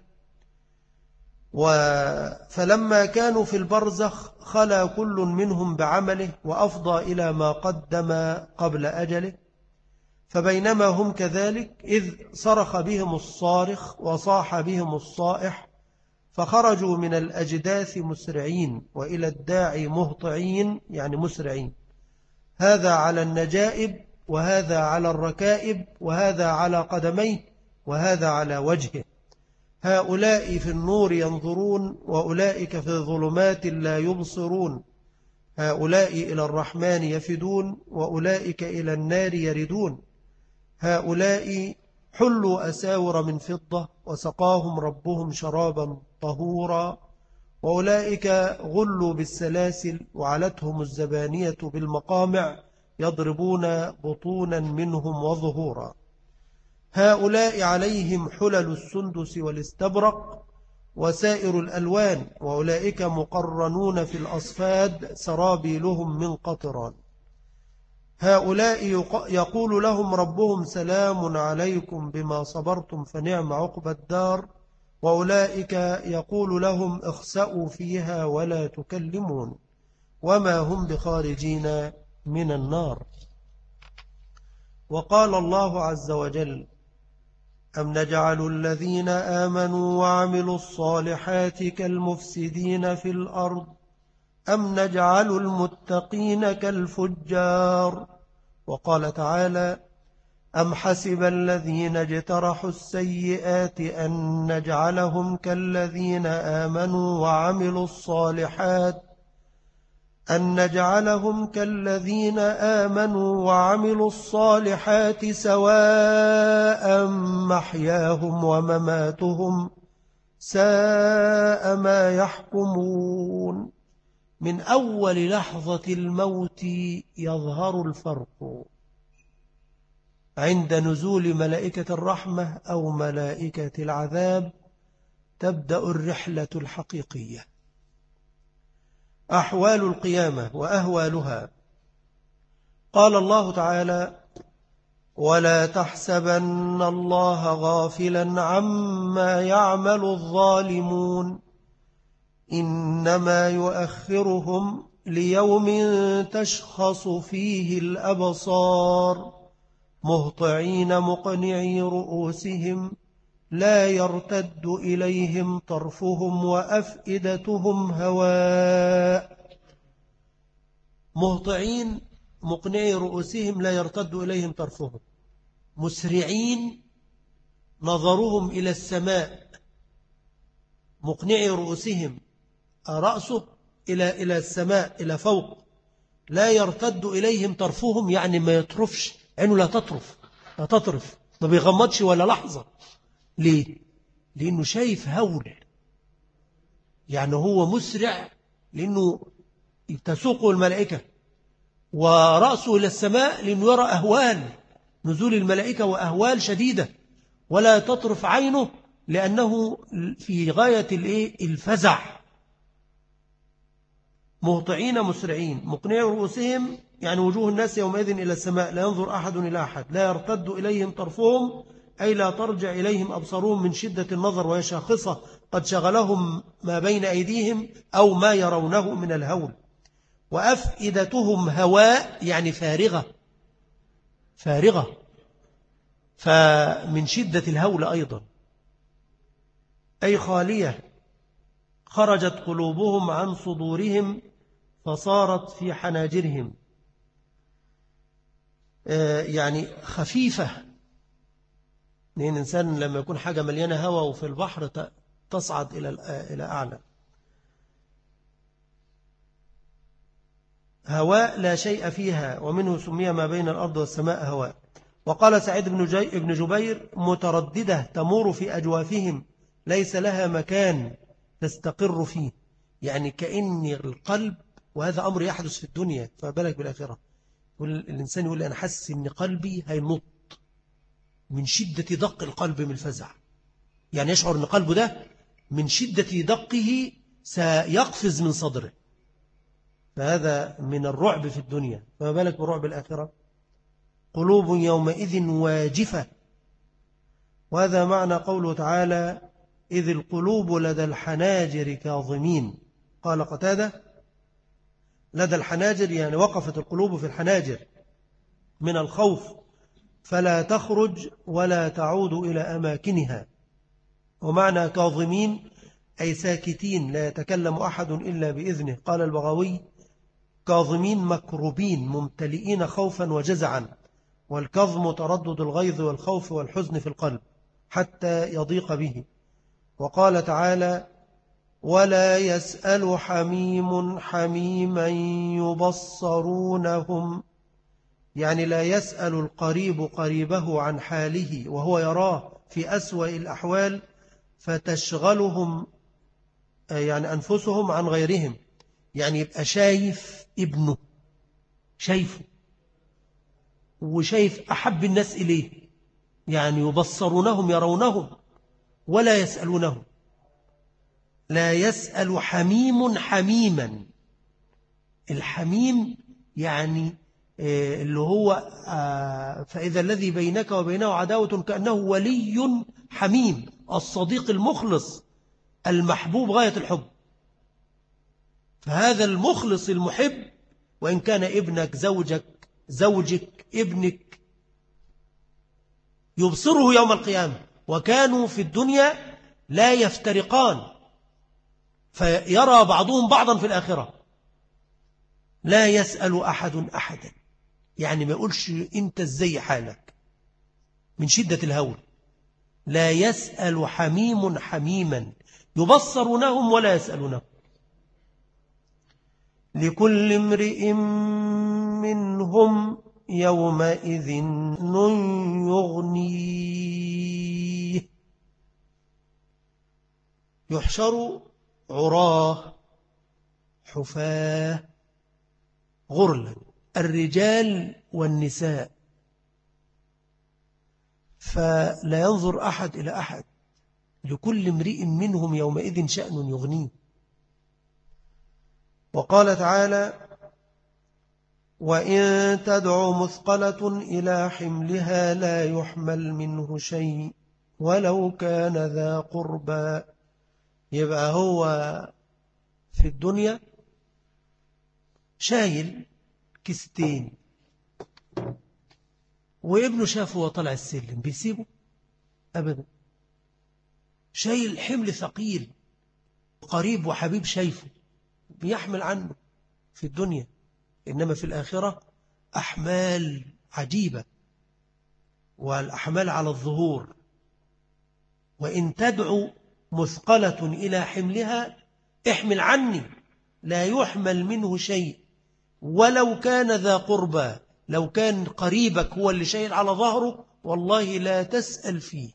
فلما كانوا في البرزخ خلا كل منهم بعمله وأفضى إلى ما قدم قبل أجله. فبينما هم كذلك إذ صرخ بهم الصارخ وصاح بهم الصائح فخرجوا من الأجداث مسرعين وإلى الداعي مهطعين يعني مسرعين. هذا على النجائب وهذا على الركائب وهذا على قدميه وهذا على وجهه. هؤلاء في النور ينظرون وأولئك في الظلمات لا يبصرون. هؤلاء إلى الرحمن يفدون وأولئك إلى النار يردون. هؤلاء حلوا أساور من فضة وسقاهم ربهم شرابا طهورا وأولئك غلوا بالسلاسل وعلتهم الزبانية بالمقامع يضربون بطونا منهم وظهورا. هؤلاء عليهم حلل السندس والاستبرق وسائر الألوان وأولئك مقرنون في الأصفاد سرابيلهم من قطران. هؤلاء يقول لهم ربهم سلام عليكم بما صبرتم فنعم عقبى الدار وأولئك يقول لهم اخسأوا فيها ولا تكلمون وما هم بخارجين من النار. وقال الله عز وجل أم نجعل الذين آمنوا وعملوا الصالحات كالمفسدين في الأرض أم نجعل المتقين كالفجار. وقال تعالى أم حسب الذين اجترحوا السيئات أن نجعلهم كالذين آمنوا وعملوا الصالحات سواء محياهم ومماتهم ساء ما يحكمون. من أول لحظة الموت يظهر الفرق عند نزول ملائكة الرحمة أو ملائكة العذاب تبدأ الرحلة الحقيقية. أحوال القيامة وأهوالها. قال الله تعالى ولا تحسبن الله غافلا عما يعمل الظالمون إنما يؤخرهم ليوم تشخص فيه الأبصار مهطعين مقنعي رؤوسهم لا يرتد إليهم طرفهم وأفئدتهم هواء. مهطعين مقنعي رؤوسهم لا يرتد إليهم طرفهم مسرعين نظرهم إلى السماء مقنعي رؤوسهم رأسه إلى السماء إلى فوق لا يرتد إليهم طرفهم يعني ما يطرفش عينه لا تطرف ما بيغمضش ولا لحظة. ليه؟ لأنه شايف هول يعني هو مسرع لأنه تسوقه الملائكة ورأسه إلى السماء لأنه يرى أهوال نزول الملائكة وأهوال شديدة ولا تطرف عينه لأنه في غاية الفزع، مهطعين مسرعين مقنعي رؤوسهم، يعني وجوه الناس يومئذ إلى السماء لا ينظر أحد إلى أحد، لا يرتد إليهم طرفهم أي لا ترجع إليهم أبصارهم من شدة النظر، وهي شاخصة قد شغلهم ما بين أيديهم أو ما يرونه من الهول. وأفئدتهم هواء يعني فارغة، فارغة، فمن شدة الهول أيضا، أي خالية، خرجت قلوبهم عن صدورهم فصارت في حناجرهم، يعني خفيفة. لأن الإنسان لما يكون حاجة مليانة هواء وفي البحر تصعد إلى أعلى. هواء لا شيء فيها، ومنه سمي ما بين الأرض والسماء هواء. وقال سعيد بن جبير مترددة تمور في أجوافهم ليس لها مكان تستقر فيه، يعني كأن القلب، وهذا أمر يحدث في الدنيا فبالك بالآخرة، الإنسان يقول لي أنا حاسس أن قلبي هينط من شدة دق القلب من الفزع، يعني يشعر أن قلبه ده من شدة دقه سيقفز من صدره، فهذا من الرعب في الدنيا فما بالك برعب الآخرة. قلوب يومئذ واجفة، وهذا معنى قوله تعالى إذ القلوب لدى الحناجر كاظمين. قال قتادة لدى الحناجر يعني وقفت القلوب في الحناجر من الخوف فلا تخرج ولا تعود إلى أماكنها. ومعنى كاظمين أي ساكتين لا يتكلم أحد إلا بإذنه. قال البغوي كاظمين مكروبين ممتلئين خوفا وجزعا، والكظم تردد الغيظ والخوف والحزن في القلب حتى يضيق به. وقال تعالى ولا يسأل حميم حميما يبصرونهم، يعني لا يسأل القريب قريبه عن حاله وهو يراه في أسوأ الأحوال فتشغلهم يعني أنفسهم عن غيرهم، يعني يبقى شايف ابنه، شايفه وشايف أحب الناس إليه، يعني يبصرونهم يرونهم ولا يسألونهم. لا يسأل حميم حميما، الحميم يعني اللي هو فإذا الذي بينك وبينه عداوة كأنه ولي حميم، الصديق المخلص المحبوب غاية الحب. فهذا المخلص المحب وإن كان ابنك زوجك ابنك يبصره يوم القيامة، وكانوا في الدنيا لا يفترقان فيرى بعضهم بعضا في الآخرة. لا يسأل أحد أحدا، يعني ما يقولش أنت ازاي حالك من شدة الهول. لا يسأل حميم حميما يبصرونهم ولا يسألونهم. لكل امرئ منهم يومئذ يغنيه. يحشر عراه حفاه غرلا، الرجال والنساء، فلا ينظر أحد إلى أحد. لكل امرئ منهم يومئذ شأن يغنيه. وقال تعالى وإن تدع مثقلة إلى حملها لا يحمل منه شيء ولو كان ذا قربى. يبقى هو في الدنيا شايل كستين وابنه شافه وطلع السلم بيسيبه أبدا، شايل حمل ثقيل، قريب وحبيب شايفه بيحمل عنه في الدنيا. إنما في الآخرة أحمال عجيبة، والأحمال على الظهور. وإن تدعو مثقلة إلى حملها احمل عني لا يحمل منه شيء ولو كان ذا قربى. لو كان قريبك هو اللي شايل على ظهره والله لا تسأل فيه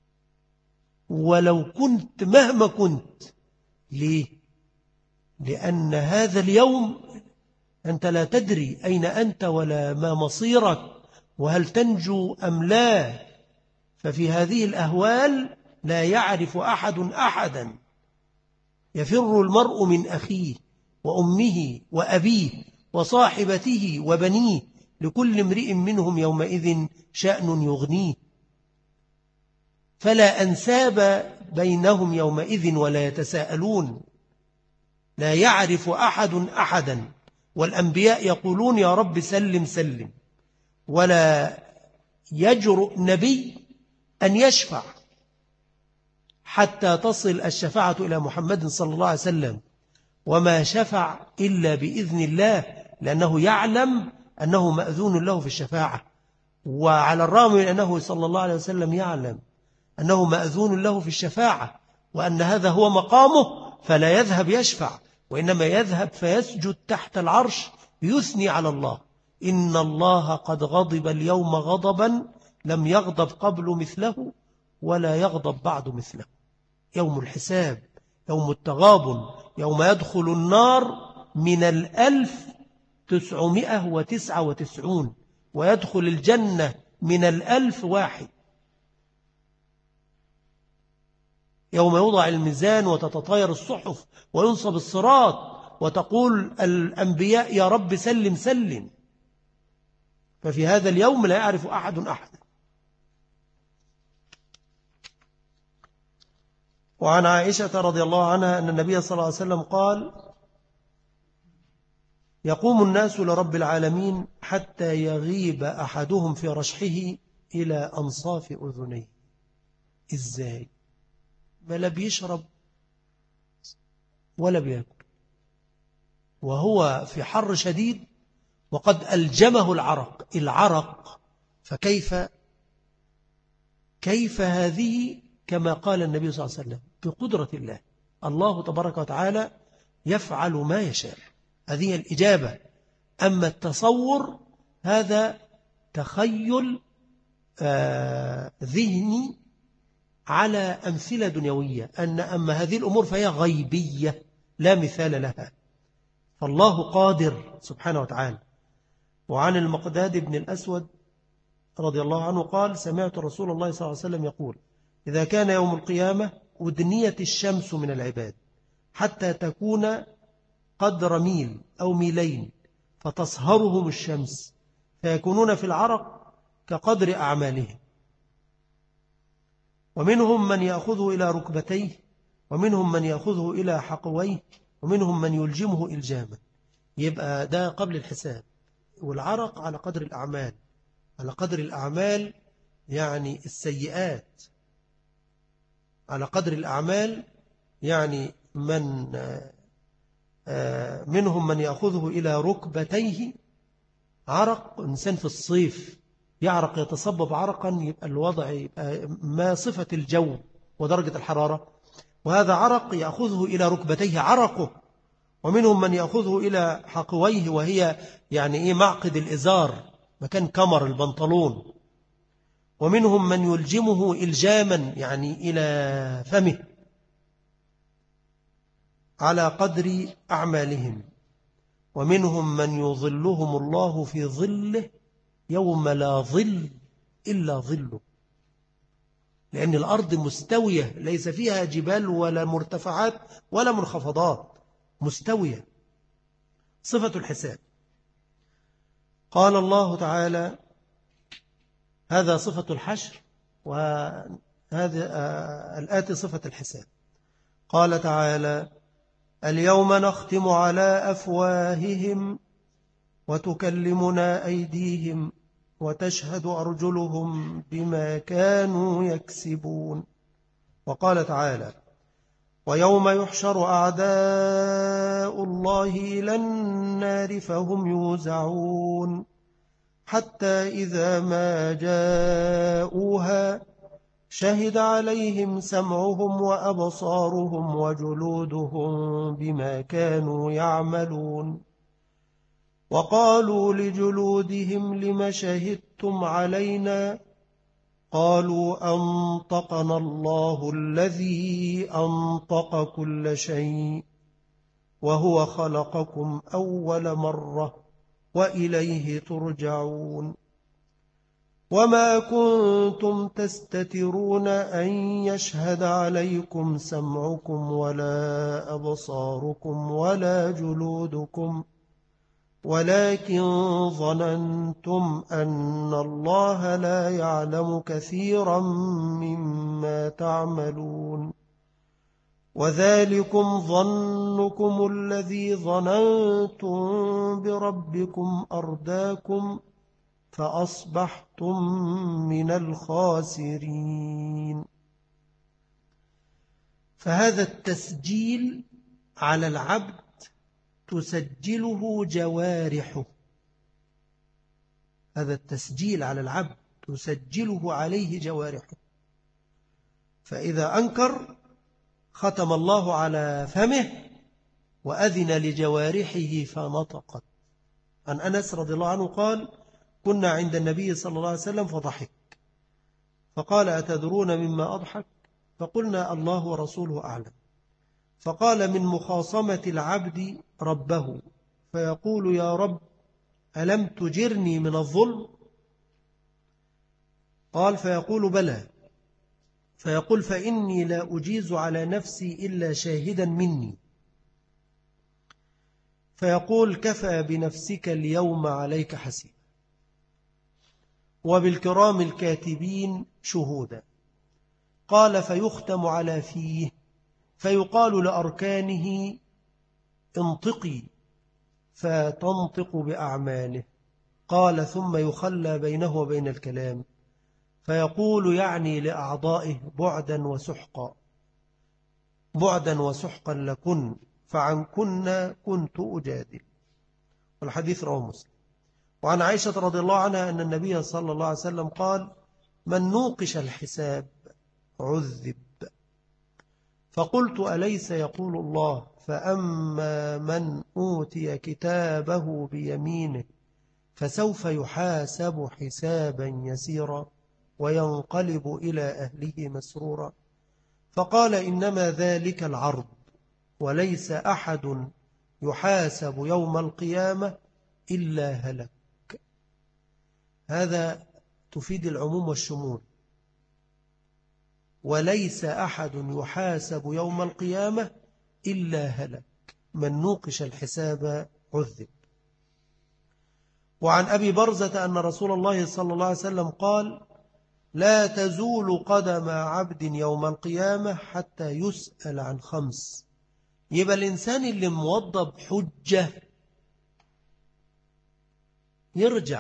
ولو كنت مهما كنت. ليه؟ لأن هذا اليوم أنت لا تدري أين أنت ولا ما مصيرك وهل تنجو أم لا. ففي هذه الأهوال لا يعرف أحد أحدا، يفر المرء من أخيه وأمه وأبيه وصاحبته وبنيه، لكل امرئ منهم يومئذ شأن يغنيه، فلا أنساب بينهم يومئذ ولا يتساءلون، لا يعرف أحد أحدا. والأنبياء يقولون يا رب سلم سلم، ولا يجرؤ نبي أن يشفع حتى تصل الشفاعة إلى محمد صلى الله عليه وسلم، وما شفع إلا بإذن الله، لأنه يعلم أنه مأذون له في الشفاعة. وعلى الرغم من أنه صلى الله عليه وسلم يعلم أنه مأذون له في الشفاعة وأن هذا هو مقامه، فلا يذهب يشفع، وإنما يذهب فيسجد تحت العرش يثني على الله. إن الله قد غضب اليوم غضبا لم يغضب قبل مثله ولا يغضب بعد مثله. يوم الحساب، يوم التغابن، يوم يدخل النار من 1999 ويدخل الجنة من 1001. يوم يوضع الميزان وتتطاير الصحف وينصب الصراط وتقول الأنبياء يا رب سلم سلم. ففي هذا اليوم لا يعرف أحد أحدا. وعن عائشة رضي الله عنها أن النبي صلى الله عليه وسلم قال: يقوم الناس لرب العالمين حتى يغيب أحدهم في رشحه إلى أنصاف أذنيه. إزاي؟ ما لا بيشرب ولا بيأكل، وهو في حر شديد وقد ألجمه العرق. فكيف هذه؟ كما قال النبي صلى الله عليه وسلم بقدرة الله، الله تبارك وتعالى يفعل ما يشاء. هذه الإجابة. أما التصور هذا تخيل ذهني على أمثلة دنيوية، أما هذه الأمور فهي غيبية لا مثال لها، فالله قادر سبحانه وتعالى. وعن المقداد بن الأسود رضي الله عنه قال: سمعت رسول الله صلى الله عليه وسلم يقول: إذا كان يوم القيامة أدنيت الشمس من العباد حتى تكون قدر ميل أو ميلين، فتصهرهم الشمس فيكونون في العرق كقدر أعمالهم، ومنهم من يأخذه إلى ركبتيه، ومنهم من يأخذه إلى حقويه، ومنهم من يلجمه إلجاما. يبقى ده قبل الحساب. والعرق على قدر الأعمال، على قدر الأعمال يعني السيئات، على قدر الأعمال يعني منهم من يأخذه إلى ركبتيه. عرق إنسان في الصيف يعرق يتصبب عرقا، يبقى الوضع يبقى ما صفة الجو ودرجة الحرارة، وهذا عرق يأخذه إلى ركبتيه عرقه. ومنهم من يأخذه إلى حقويه، وهي يعني معقد الإزار، مكان كمر البنطلون. ومنهم من يلجمه إلجاما يعني إلى فمه على قدر أعمالهم. ومنهم من يظلهم الله في ظله يوم لا ظل إلا ظله، لأن الأرض مستوية ليس فيها جبال ولا مرتفعات ولا منخفضات، مستوية. صفة الحساب. قال الله تعالى: هذا صفة الحشر، وهذا الآتي صفة الحساب. قال تعالى: اليوم نختم على أفواههم وتكلمنا أيديهم وتشهد أرجلهم بما كانوا يكسبون. وقال تعالى: ويوم يحشر أعداء الله إلى النار فهم يوزعون حتى إذا ما جاءوها شهد عليهم سمعهم وأبصارهم وجلودهم بما كانوا يعملون. وقالوا لجلودهم لم شهدتم علينا؟ قالوا أنطقنا الله الذي أنطق كل شيء وهو خلقكم أول مرة وإليه ترجعون. وما كنتم تستترون أن يشهد عليكم سمعكم ولا أبصاركم ولا جلودكم ولكن ظننتم أن الله لا يعلم كثيرا مما تعملون وذلكم ظنكم الذي ظننتم بربكم أرداكم فأصبحتم من الخاسرين. فهذا التسجيل على العبد تسجله جوارحه، هذا التسجيل على العبد تسجله عليه جوارحه، فإذا أنكر ختم الله على فمه وأذن لجوارحه فنطقت. عن أنس رضي الله عنه قال: كنا عند النبي صلى الله عليه وسلم فضحك، فقال: أتدرون مما أضحك؟ فقلنا: الله ورسوله أعلم. فقال: من مخاصمة العبد ربه، فيقول: يا رب ألم تجرني من الظلم؟ قال: فيقول: بلى. فيقول: فإني لا أجيز على نفسي إلا شاهدا مني. فيقول: كفى بنفسك اليوم عليك حسيب، وبالكرام الكاتبين شهودا. قال: فيختم على فيه، فيقال لأركانه: انطقي، فتنطق بأعماله. قال: ثم يخلى بينه وبين الكلام، فيقول يعني لأعضائه: بعدا وسحقا لكن، فعنكن كنت أجادل. والحديث رواه مسلم. وعن عائشة رضي الله عنها أن النبي صلى الله عليه وسلم قال: من نوقش الحساب عذب. فقلت: أليس يقول الله: فأما من أوتي كتابه بيمينه فسوف يحاسب حسابا يسيرا وينقلب إلى أهله مسرورا. فقال: إنما ذلك العرض، وليس أحد يحاسب يوم القيامة إلا هلك. هذا تفيد العموم والشمول. وليس أحد يحاسب يوم القيامة إلا هلك، من نوقش الحساب عذب. وعن أبي برزة أن رسول الله صلى الله عليه وسلم قال: لا تزول قدم عبد يوم القيامة حتى يسأل عن 5. يبقى الإنسان اللي موضب حجة يرجع.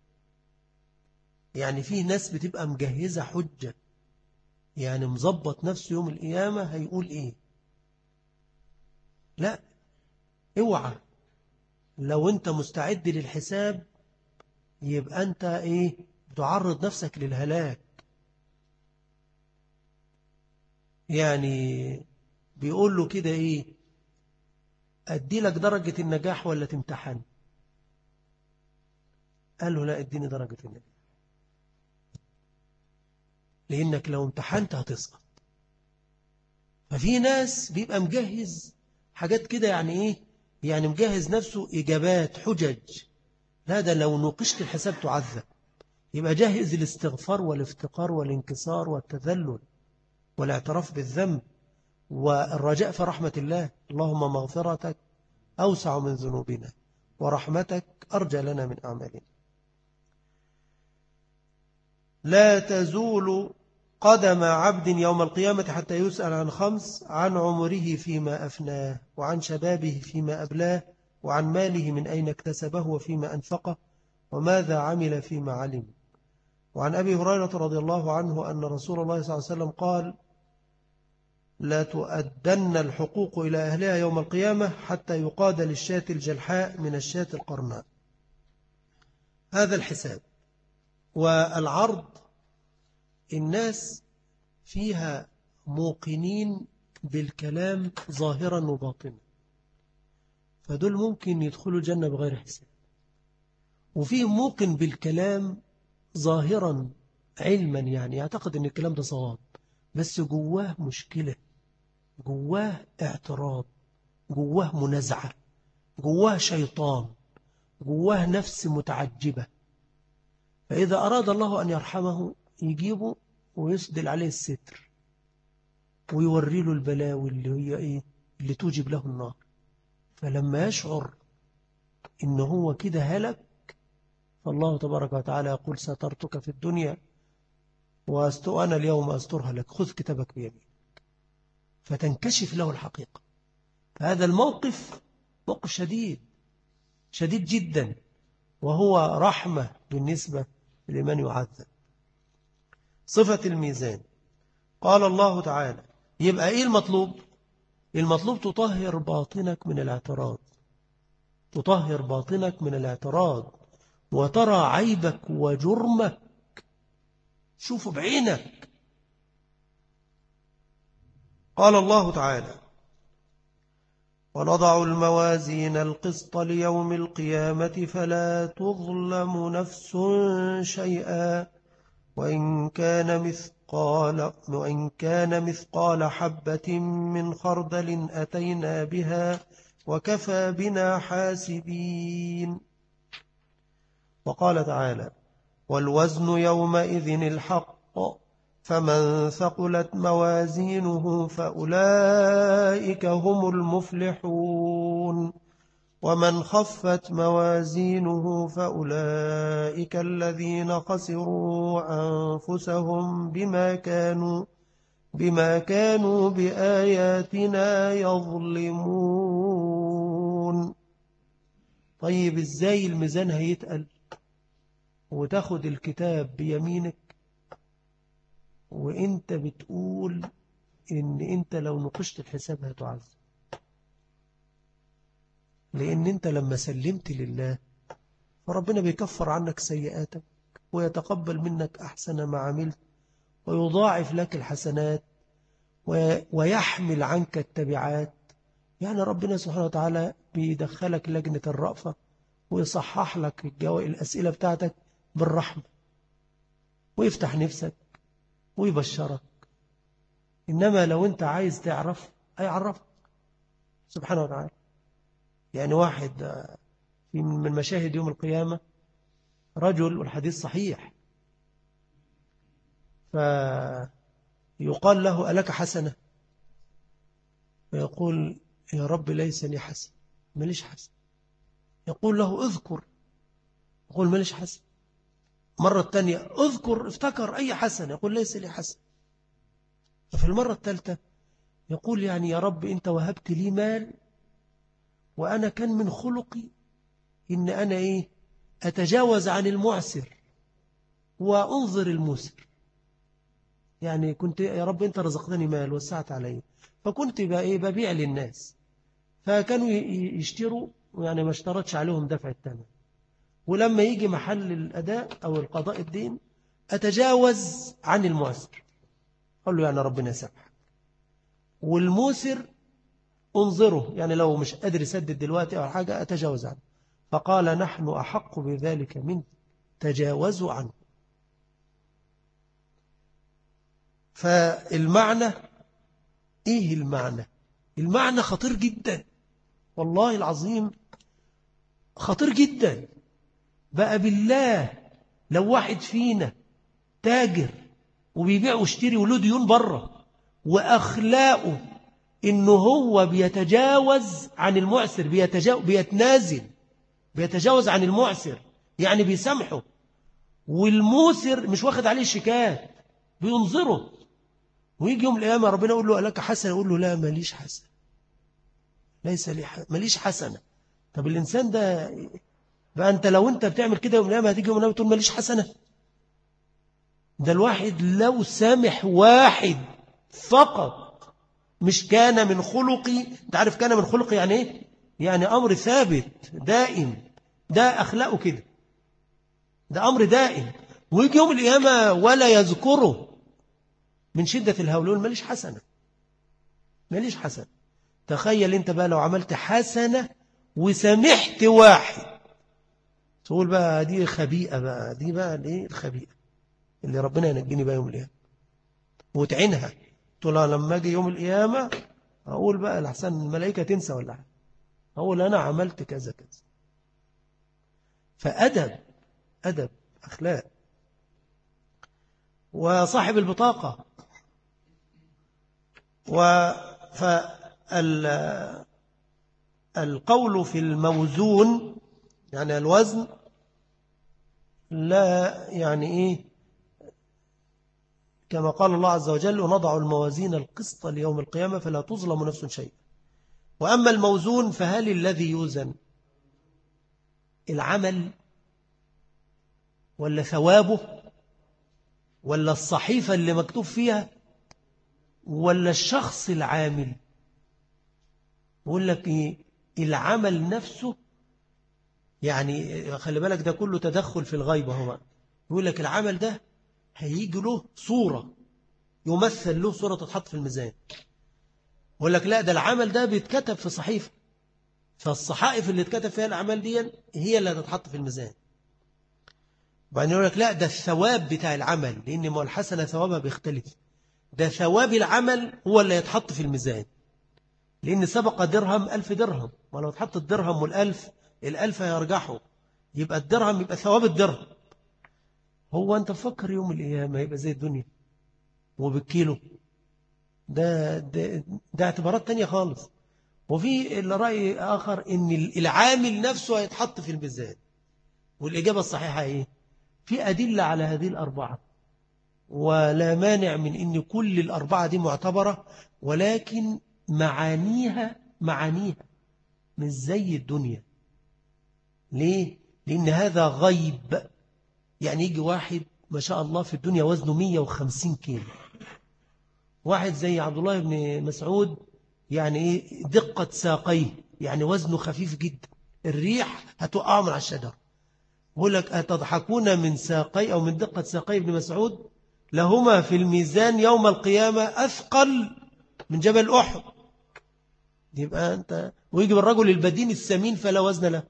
يعني فيه ناس بتبقى مجهزة حجة، يعني مظبط نفسه يوم القيامة هيقول إيه. لا، اوعى. لو أنت مستعد للحساب يبقى أنت إيه؟ بتعرض نفسك للهلاك. يعني بيقول له كده إيه: أدي لك درجة النجاح ولا تمتحن؟ قال له: لا، اديني درجة النجاح، لأنك لو امتحنت هتسقط. ففي ناس بيبقى مجهز حاجات كده، يعني إيه؟ يعني مجهز نفسه إجابات حجج. لا، ده لو نوقشت الحساب تعذب. يبقى جاهز الاستغفار والافتقار والانكسار والتذلل والاعتراف بالذنب والرجاء في رحمة الله. اللهم مغفرتك أوسع من ذنوبنا ورحمتك أرجى لنا من أعمالنا. لا تزول قدم عبد يوم القيامة حتى يسأل عن 5: عن عمره فيما أفناه، وعن شبابه فيما أبلاه، وعن ماله من أين اكتسبه وفيما أنفقه، وماذا عمل فيما علم. وعن أبي هريرة رضي الله عنه أن رسول الله صلى الله عليه وسلم قال: لا تؤدن الحقوق إلى أهلها يوم القيامة حتى يقاد للشاة الجلحاء من الشاة القرناء. هذا الحساب والعرض الناس فيها موقنين بالكلام ظاهرا وباطنا، فدول ممكن يدخلوا الجنة بغير حساب. وفيه موقن بالكلام ظاهرا علما، يعني يعتقد أن الكلام ده صواب، بس جواه مشكلة، جواه اعتراض، جواه منازعة، جواه شيطان، جواه نفس متعجبة. فإذا أراد الله أن يرحمه يجيبه ويسدل عليه الستر ويوري له البلاوي اللي هي إيه اللي توجب له النار. فلما يشعر إن هو كده هلك، فالله تبارك وتعالى يقول سترتك في الدنيا وأنا اليوم أسترها لك، خذ كتابك بيمين، فتنكشف له الحقيقة. فهذا الموقف موقف شديد شديد جدا، وهو رحمة بالنسبة لمن يعذب. صفة الميزان، قال الله تعالى يبقى إيه المطلوب؟ المطلوب تطهر باطنك من الاعتراض، تطهر باطنك من الاعتراض وترى عيبك وجرمك، شوفوا بعينك. قال الله تعالى ونضع الموازين القسط ليوم القيامة فلا تظلم نفس شيئا وإن كان مثقال حبة من خردل أتينا بها وكفى بنا حاسبين. وقال تعالى والوزن يومئذ الحق فمن ثقلت موازينه فأولئك هم المفلحون ومن خفت موازينه فأولئك الذين خسروا أنفسهم بما كانوا بآياتنا يظلمون. طيب إزاي الميزان هيتقل وتاخد الكتاب بيمينك وإنت بتقول إن إنت لو نقشت الحساب هتعذب؟ لأن إنت لما سلمت لله فربنا بيكفر عنك سيئاتك ويتقبل منك أحسن ما عملت ويضاعف لك الحسنات ويحمل عنك التبعات. يعني ربنا سبحانه وتعالى بيدخلك لجنة الرأفة ويصحح لك الأسئلة بتاعتك بالرحمة ويفتح نفسك ويبشرك. إنما لو أنت عايز تعرف هيعرفك سبحانه وتعالى. يعني واحد من مشاهد يوم القيامة رجل، والحديث صحيح، فيقال له ألك حسنة؟ فيقول يا رب ليس لي حسن، ماليش حسن. يقول له اذكر، يقول ماليش حسن. مرة الثانية اذكر، افتكر أي حسن، يقول ليس لي حسن. ففي المرة الثالثة يقول يعني يا رب أنت وهبت لي مال وأنا كان من خلقي إن أنا أتجاوز عن المعسر وأنظر الموسر. يعني كنت يا رب أنت رزقتني مال وسعت علي، فكنت ببيع للناس فكانوا يشتروا، يعني ما اشترطش عليهم دفع الثمن، ولما يجي محل الأداء أو القضاء الدين أتجاوز عن المعسر، قال له يعني ربنا يسامحك. والموسر انظره، يعني لو مش قادر يسدد دلوقتي أو حاجة أتجاوز عنه. فقال نحن أحق بذلك من تجاوزوا عنه. فالمعنى إيه المعنى؟ المعنى خطير جدا والله العظيم، خطير جدا. بقى بالله لو واحد فينا تاجر وبيبيع ويشتري وله ديون بره وأخلاقه إنه هو بيتجاوز عن المعسر، بيتجاوز عن المعسر، يعني بيسامحه، والموسر مش واخد عليه شيكات بينظره، ويجي يوم القيامة ربنا يقول له ألك حسنة؟ يقول له لا ماليش حسنة، ليس لي ماليش حسنة. طب الإنسان ده بقى أنت لو أنت بتعمل كده يوم القيامة هتيجي يوم القيامة تقول ماليش حسنة؟ ده الواحد لو سامح واحد فقط مش كان من خلقي. انت عارف كان من خلقي يعني ايه؟ يعني أمر ثابت دائم، ده أخلاقه كده، ده أمر دائم، ويجي يوم القيامة ولا يذكره من شدة الهول، ماليش حسنة، ماليش حسنة. تخيل انت بقى لو عملت حسنة وسامحت واحد، تقول بقى دي خبيئة، بقى دي بقى الايه الخبيئة اللي ربنا ينجيني بقى يوم القيامة وتعينها. تقول لما اجي يوم القيامة اقول بقى لحسن الملائكة تنسى ولا حاجة، اقول انا عملت كذا كذا. فأدب، أدب، أخلاق. وصاحب البطاقة. القول في الموزون يعني الوزن لا يعني إيه، كما قال الله عز وجل ونضع الموازين القسط ليوم القيامة فلا تظلم نفس شيء. وأما الموزون فهل الذي يوزن العمل ولا ثوابه ولا الصحيفة اللي مكتوب فيها ولا الشخص العامل؟ بقول لك إيه، العمل نفسه. يعني خلي بالك ده كله تدخل في الغيبة. هو يقول لك العمل ده هيجي له صورة، يمثل له صورة تتحط في الميزان. يقول لك لا، ده العمل ده بيتكتب في صحيفة، فالصحائف اللي اتكتب فيها الأعمال دي هي اللي هتتحط في الميزان. وبعدين يقول لك لا، ده الثواب بتاع العمل، لأن ما الحسنة ثوابها بيختلف، ده ثواب العمل هو اللي يتحط في الميزان، لأن سبق درهم 1000 درهم، ولو اتحط الدرهم والألف، الألف هيرجحوا، يبقى الدرهم يبقى ثواب الدرهم. هو أنت فكر يوم القيامة يبقى زي الدنيا وبالكيلو؟ ده اعتبارات تانية خالص. وفي الرأي آخر إن العامل نفسه هيتحط في الميزان. والإجابة الصحيحة إيه؟ في أدلة على هذه الأربعة، ولا مانع من إن كل الأربعة دي معتبرة، ولكن معانيها مش زي الدنيا. ليه؟ لأن هذا غيب. يعني يجي واحد ما شاء الله في الدنيا وزنه 150 كيلو، واحد زي عبد الله بن مسعود يعني إيه دقة ساقيه، يعني وزنه خفيف جدا، الريح هتوقعه من على الشجر. بقول لك أتضحكون من ساقي أو من دقة ساقي ابن مسعود؟ لهما في الميزان يوم القيامة أثقل من جبل أحد. يبقى أنت ويجب الرجل البدين السمين فلا وزن له.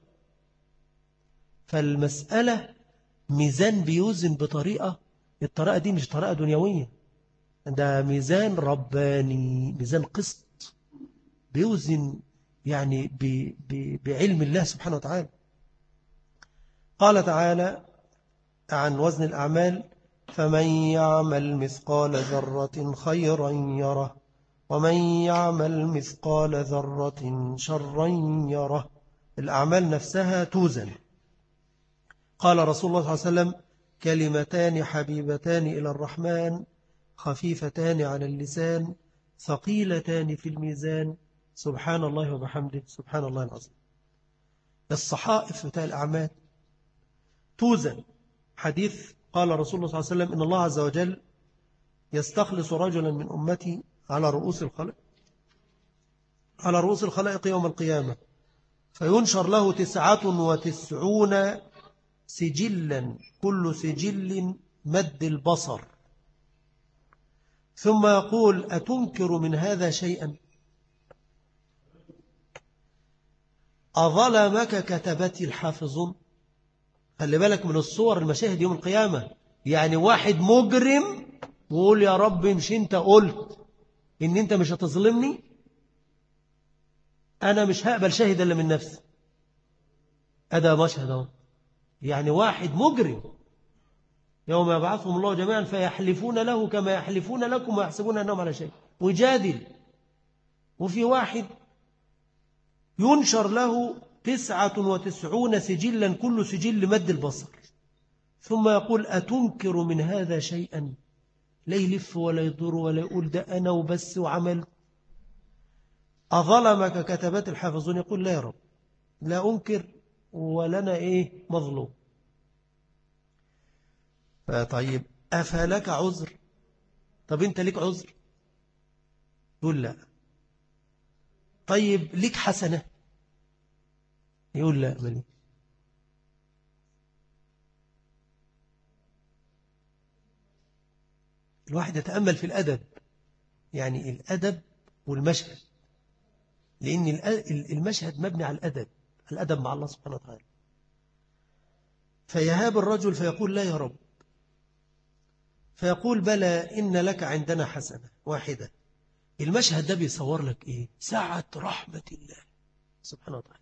فالمسألة ميزان بيوزن بطريقة، الطريقة دي مش طريقة دنيوية، ده ميزان رباني، ميزان قسط بيوزن يعني بعلم الله سبحانه وتعالى. قال تعالى عن وزن الأعمال: فمن يعمل مثقال ذرة خيرا يره ومن يعمل مثقال ذرة شرا يره. الأعمال نفسها توزن. قال رسول الله صلى الله عليه وسلم: كلمتان حبيبتان إلى الرحمن خفيفتان على اللسان ثقيلتان في الميزان سبحان الله وبحمده سبحان الله العظيم. الصحائف بتاع الأعمال توزن. حديث قال رسول الله صلى الله عليه وسلم: إن الله عز وجل يستخلص رجلا من أمتي على رؤوس الخلائق يوم القيامة، فينشر له 99 سجلا، كل سجل مد البصر، ثم يقول: أتنكر من هذا شيئا؟ أظلمك كتبتي الحافظون. خلي بالك من الصور المشاهد يوم القيامة. يعني واحد مجرم وقول: يا رب مش انت قلت ان انت مش هتظلمني؟ انا مش هقبل شاهد الا من نفسي. هذا مشهد. يعني واحد مجرم يوم يبعثهم الله جميعا فيحلفون له كما يحلفون لكم ويحسبون أنهم على شيء ويجادل. وفي واحد ينشر له 99 سجلا، كل سجل مد البصر، ثم يقول: أتنكر من هذا شيئا؟ لا يلف ولا يضر ولا يقول ده أنا وبس وعمل. أظلمك كتبت الحافظون؟ يقول: لا يا رب، لا أنكر ولنا مظلوم. طيب أفلك عذر؟ طب أنت ليك عذر؟ يقول لا. طيب ليك حسنة؟ يقول لا ملي. الواحد يتأمل في الأدب، يعني الأدب والمشهد، لأن المشهد مبني على الأدب مع الله سبحانه وتعالى. فيهاب الرجل فيقول: لا يا رب. فيقول: بلى، إن لك عندنا حسنة واحدة. المشهد ده بيصور لك سعة رحمة الله سبحانه وتعالى،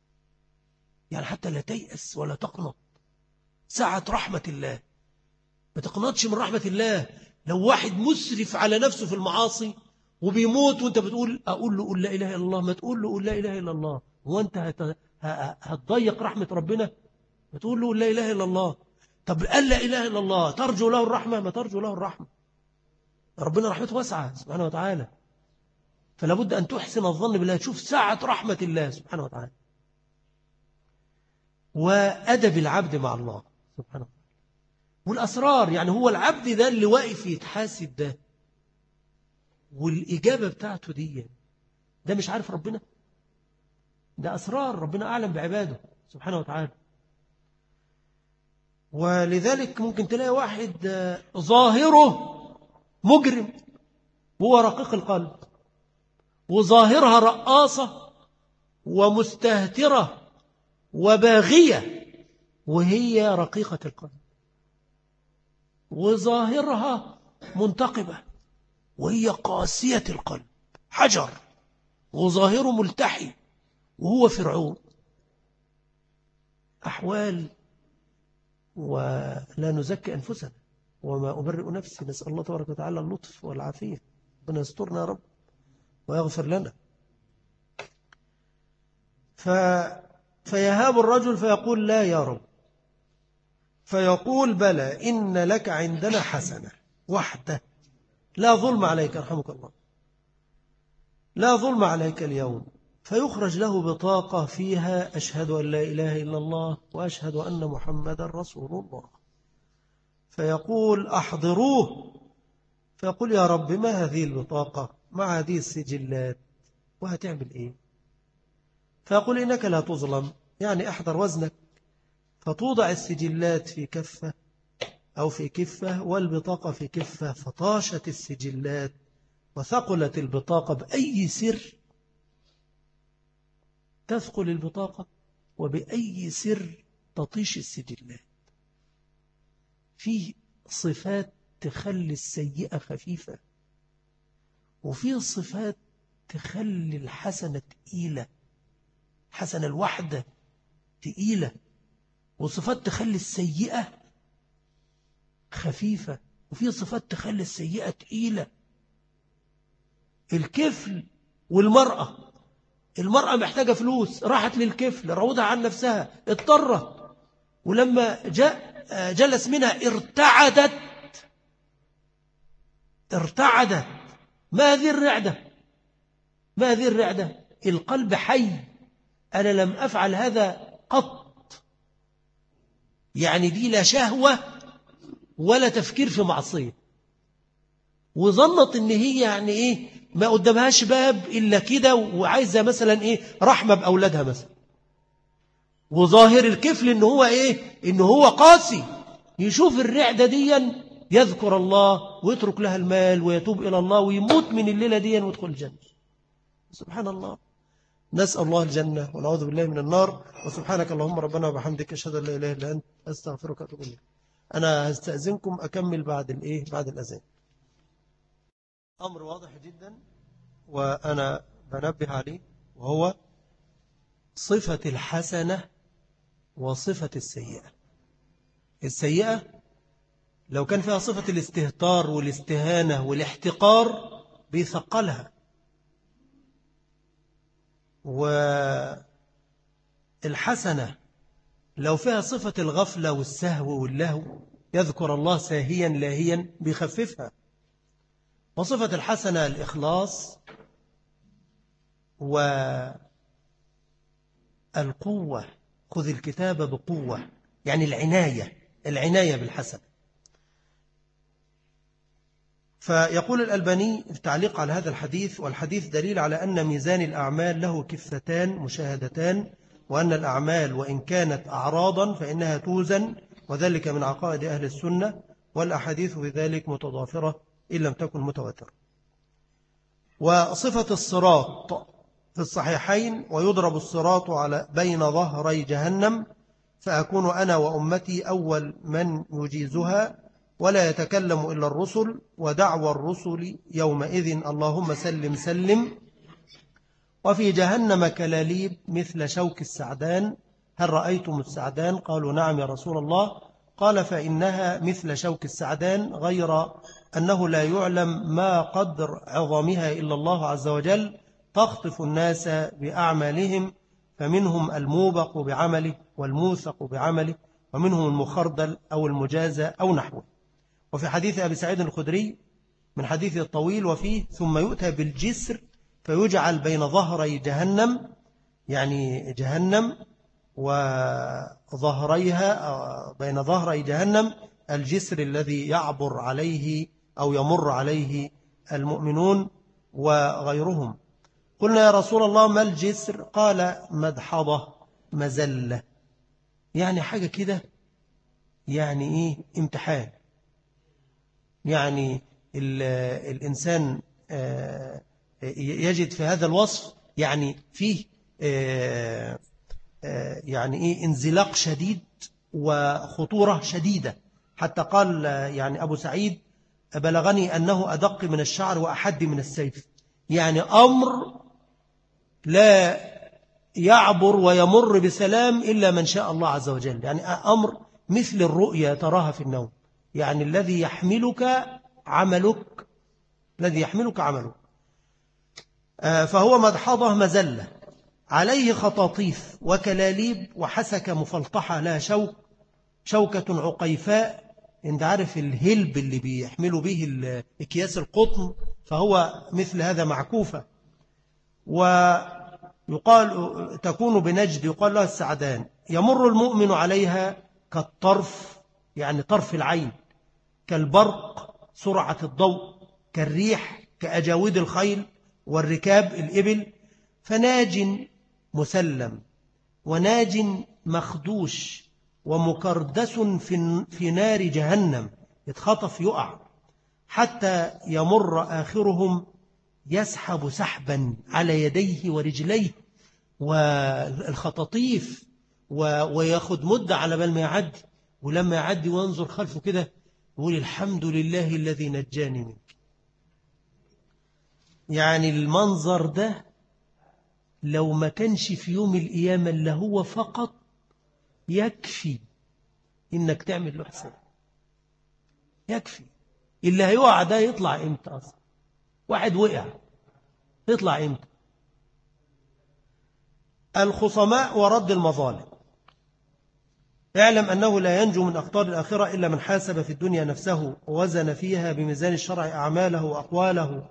يعني حتى لا تيأس ولا تقنط. سعة رحمة الله. ما تقنطش من رحمة الله. لو واحد مسرف على نفسه في المعاصي وبيموت وانت بتقول أقول له قل لا إله إلا الله، ما تقول له قل لا إله إلا الله، هو أنت هتضيق رحمة ربنا؟ ما تقول له قل لا إله إلا الله. طب قال لا إله إلا الله ترجو له الرحمة؟ ما ترجو له الرحمة، ربنا رحمته واسعة سبحانه وتعالى، فلا بد أن تحسن الظن بالله، تشوف ساعة رحمة الله سبحانه وتعالى وأدب العبد مع الله سبحانه وتعالى والأسرار. يعني هو العبد ده اللي واقف يتحاسب ده والإجابة بتاعته دي، ده مش عارف ربنا؟ ده أسرار ربنا أعلم بعباده سبحانه وتعالى. ولذلك ممكن تلاقي واحد ظاهره مجرم وهو رقيق القلب، وظاهرها رقاصة ومستهترة وباغية وهي رقيقة القلب، وظاهرها منتقبة وهي قاسية القلب حجر، وظاهره ملتحي وهو فرعون. أحوال ولا نزكي أنفسنا وما أبرئ نفسي، نسأل الله تبارك وتعالى اللطف والعافية، ربنا يسترنا يا رب ويغفر لنا. فيهاب الرجل فيقول لا يا رب، فيقول بلى إن لك عندنا حسنة واحدة، لا ظلم عليك رحمك الله، لا ظلم عليك اليوم. فيخرج له بطاقة فيها أشهد أن لا إله إلا الله وأشهد أن محمد رسول الله. فيقول أحضروه، فيقول يا رب ما هذه البطاقة مع هذه السجلات وهتعمل إيه؟ فيقول إنك لا تظلم، يعني أحضر وزنك. فتوضع السجلات في كفة أو في كفة والبطاقة في كفة، فطاشت السجلات وثقلت البطاقة بأي سر تثقل البطاقة وبأي سر تطيش السجلات. في صفات تخلي السيئة خفيفة، وفي صفات تخلي الحسنة تقيلة، حسنة الوحدة تقيلة، وصفات تخلي السيئة خفيفة، وفي صفات تخلي السيئة تقيلة. الكفل والمرأة، المرأة محتاجة فلوس، راحت للكفل راودها عن نفسها، اضطرت، ولما جاء جلس منها ارتعدت. ما هذه الرعدة؟ ما هذه الرعدة؟ القلب حي، أنا لم أفعل هذا قط، يعني دي لا شهوة ولا تفكير في معصية، وظنت إن هي يعني إيه ما قدامهاش باب إلا كده، وعايزة مثلا إيه رحمة بأولادها مثلا، وظاهر الكفل إن هو إيه إن هو قاسي، يشوف الرعدة ديا يذكر الله ويترك لها المال ويتوب إلى الله ويموت من الليلة ديا ويدخل الجنة. سبحان الله، نسأل الله الجنة ونعوذ بالله من النار. وسبحانك اللهم ربنا وبحمدك أشهد أن لا إله إلا أنت أستغفرك وأتوب إليك. أنا هستأذنكم أكمل بعد الأذان. أمر واضح جدا وأنا بنبه عليه، وهو صفة الحسنة وصفة السيئة. السيئة لو كان فيها صفة الاستهتار والاستهانة والاحتقار بيثقلها، والحسنة لو فيها صفة الغفلة والسهو واللهو يذكر الله ساهيا لاهيا بيخففها. وصفة الحسنة الإخلاص والقوة، خذ الكتاب بقوة، يعني العناية بالحسنة. فيقول الألباني في التعليق على هذا الحديث: والحديث دليل على أن ميزان الأعمال له كفتان مشاهدتان، وأن الأعمال وإن كانت أعراضا فإنها توزن، وذلك من عقائد أهل السنة، والأحاديث في ذلك متضافرة إن لم تكن متواترة. وصفة الصراط في الصحيحين: ويضرب الصراط على بين ظهري جهنم فأكون أنا وأمتي أول من يجيزها ولا يتكلم إلا الرسل، ودعوى الرسل يومئذ اللهم سلم سلم. وفي جهنم كلاليب مثل شوك السعدان، هل رأيتم السعدان؟ قالوا نعم يا رسول الله. قال فإنها مثل شوك السعدان، غير أنه لا يعلم ما قدر عظمها إلا الله عز وجل، تخطف الناس بأعمالهم، فمنهم الموبق بعمله والموثق بعمله، ومنهم المخردل أو المجازى أو نحوه. وفي حديث أبي سعيد الخدري من حديث الطويل وفيه ثم يؤتى بالجسر فيجعل بين ظهري جهنم، يعني جهنم وظهريها، بين ظهري جهنم الجسر الذي يعبر عليه أو يمر عليه المؤمنون وغيرهم. قلنا يا رسول الله ما الجسر؟ قال مدحضة مزلة، يعني حاجة كده، يعني إيه؟ امتحان. يعني الإنسان يجد في هذا الوصف يعني فيه يعني إيه؟ انزلاق شديد وخطورة شديدة، حتى قال يعني أبو سعيد بلغني أنه أدق من الشعر وأحد من السيف، يعني أمر لا يعبر ويمر بسلام إلا من شاء الله عز وجل، يعني أمر مثل الرؤيا تراها في النوم، يعني الذي يحملك عملك، الذي يحملك عملك. فهو مدحضة مزلة عليه خطاطيف وكلاليب وحسكة مفلطحة لا شوكة عقيفاء. انت عارف الهلب اللي بيحملوا به اكياس القطن، فهو مثل هذا معكوفة. ويقال تكون بنجد يقال لها السعدان، يمر المؤمن عليها كالطرف، يعني طرف العين، كالبرق سرعة الضوء، كالريح كأجاود الخيل والركاب الإبل، فناج مسلم وناج مخدوش ومكردس في نار جهنم، يتخطف يقع، حتى يمر آخرهم يسحب سحبا على يديه ورجليه والخطاطيف، وياخد مدة على بال ما يعدي، ولما يعدي وينظر خلفه كده يقول الحمد لله الذي نجاني منك. يعني المنظر ده لو ما كانش في يوم القيامة اللي هو فقط يكفي إنك تعمل له حساب، يكفي. اللي هيقع ده يطلع إمتى أصلا؟ واحد وقع يطلع إمتى؟ الخصماء ورد المظالم. اعلم أنه لا ينجو من أخطار الآخرة إلا من حاسب في الدنيا نفسه ووزن فيها بميزان الشرع أعماله وأقواله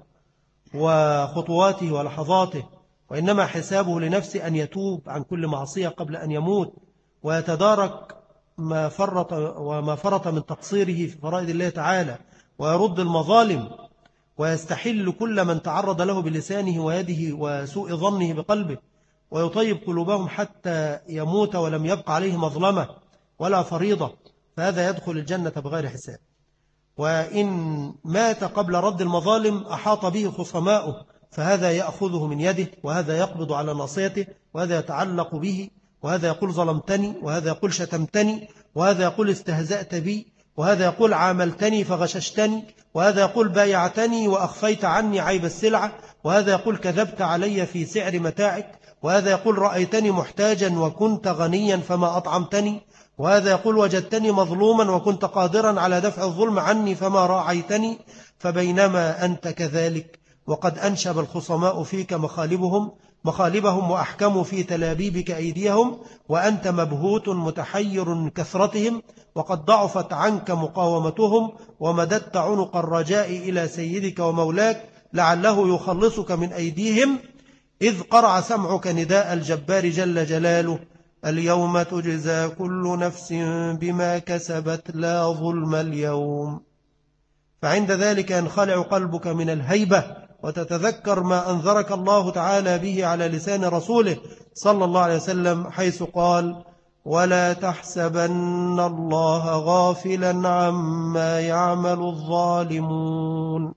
وخطواته ولحظاته، وإنما حسابه لنفسه أن يتوب عن كل معصية قبل أن يموت، ويتدارك ما فرط من تقصيره في فرائض الله تعالى، ويرد المظالم، ويستحل كل من تعرض له بلسانه ويده وسوء ظنه بقلبه، ويطيب قلوبهم حتى يموت ولم يبقى عليه مظلمة ولا فريضة، فهذا يدخل الجنة بغير حساب. وإن مات قبل رد المظالم أحاط به خصماؤه، فهذا يأخذه من يده، وهذا يقبض على ناصيته، وهذا يتعلق به، وهذا يقول ظلمتني، وهذا يقول شتمتني، وهذا يقول استهزأت بي، وهذا يقول عاملتني فغششتني، وهذا يقول بايعتني وأخفيت عني عيب السلعة، وهذا يقول كذبت علي في سعر متاعك، وهذا يقول رأيتني محتاجا وكنت غنيا فما أطعمتني، وهذا يقول وجدتني مظلوما وكنت قادرا على دفع الظلم عني فما راعيتني. فبينما أنت كذلك وقد أنشب الخصماء فيك مخالبهم وأحكموا في تلابيبك أيديهم، وأنت مبهوت متحير من كثرتهم، وقد ضعفت عنك مقاومتهم، ومددت عنق الرجاء إلى سيدك ومولاك لعله يخلصك من أيديهم، إذ قرع سمعك نداء الجبار جل جلاله: اليوم تجزى كل نفس بما كسبت لا ظلم اليوم. فعند ذلك ينخلع قلبك من الهيبة، وتتذكر ما أنذرك الله تعالى به على لسان رسوله صلى الله عليه وسلم، حيث قال: ولا تحسبن الله غافلا عما يعمل الظالمون.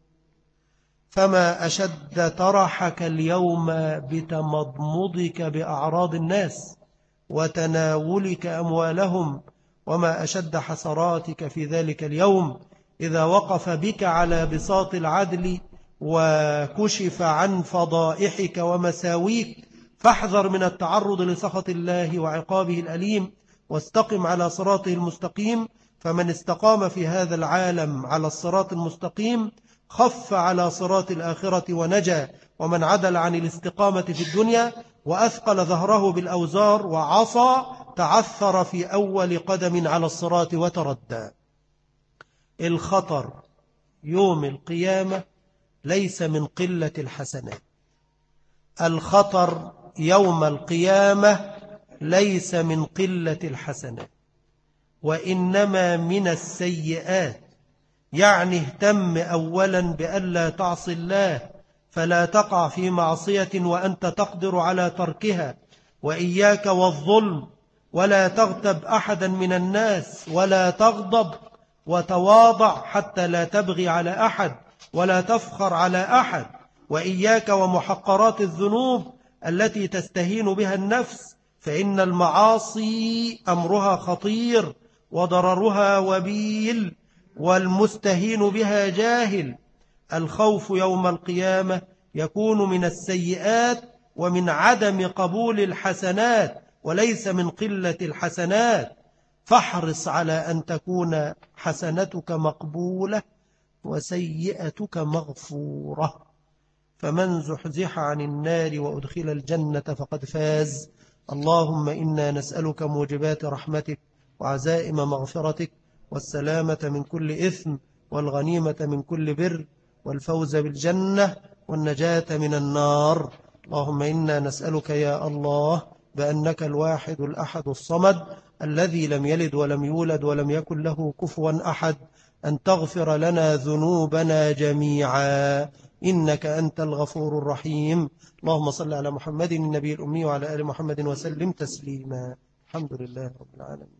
فما أشد ترحك اليوم بتمضمضك بأعراض الناس وتناولك أموالهم، وما أشد حسراتك في ذلك اليوم إذا وقف بك على بساط العدل وكشف عن فضائحك ومساويك. فاحذر من التعرض لسخط الله وعقابه الأليم، واستقم على صراطه المستقيم، فمن استقام في هذا العالم على الصراط المستقيم خف على صراط الآخرة ونجا، ومن عدل عن الاستقامة في الدنيا وأثقل ظهره بالأوزار وعصى تعثر في أول قدم على الصراط وتردى. الخطر يوم القيامة ليس من قلة الحسنات. الخطر يوم القيامة ليس من قلة الحسنات، وإنما من السيئات. يعني اهتم أولا بألا تعصي الله، فلا تقع في معصية وأنت تقدر على تركها، وإياك والظلم، ولا تغتب أحدا من الناس، ولا تغضب، وتواضع حتى لا تبغي على أحد ولا تفخر على أحد، وإياك ومحقرات الذنوب التي تستهين بها النفس، فإن المعاصي أمرها خطير وضررها وبيل، والمستهين بها جاهل. الخوف يوم القيامة يكون من السيئات ومن عدم قبول الحسنات وليس من قلة الحسنات، فاحرص على أن تكون حسنتك مقبولة وسيئتك مغفورة. فمن زحزح عن النار وأدخل الجنة فقد فاز. اللهم إنا نسألك موجبات رحمتك وعزائم مغفرتك والسلامة من كل إثم والغنيمة من كل بر والفوز بالجنة والنجاة من النار. اللهم إنا نسألك يا الله بأنك الواحد الأحد الصمد الذي لم يلد ولم يولد ولم يكن له كفوا أحد أن تغفر لنا ذنوبنا جميعا إنك أنت الغفور الرحيم. اللهم صل على محمد النبي الأمي وعلى آل محمد وسلم تسليما. الحمد لله رب العالمين.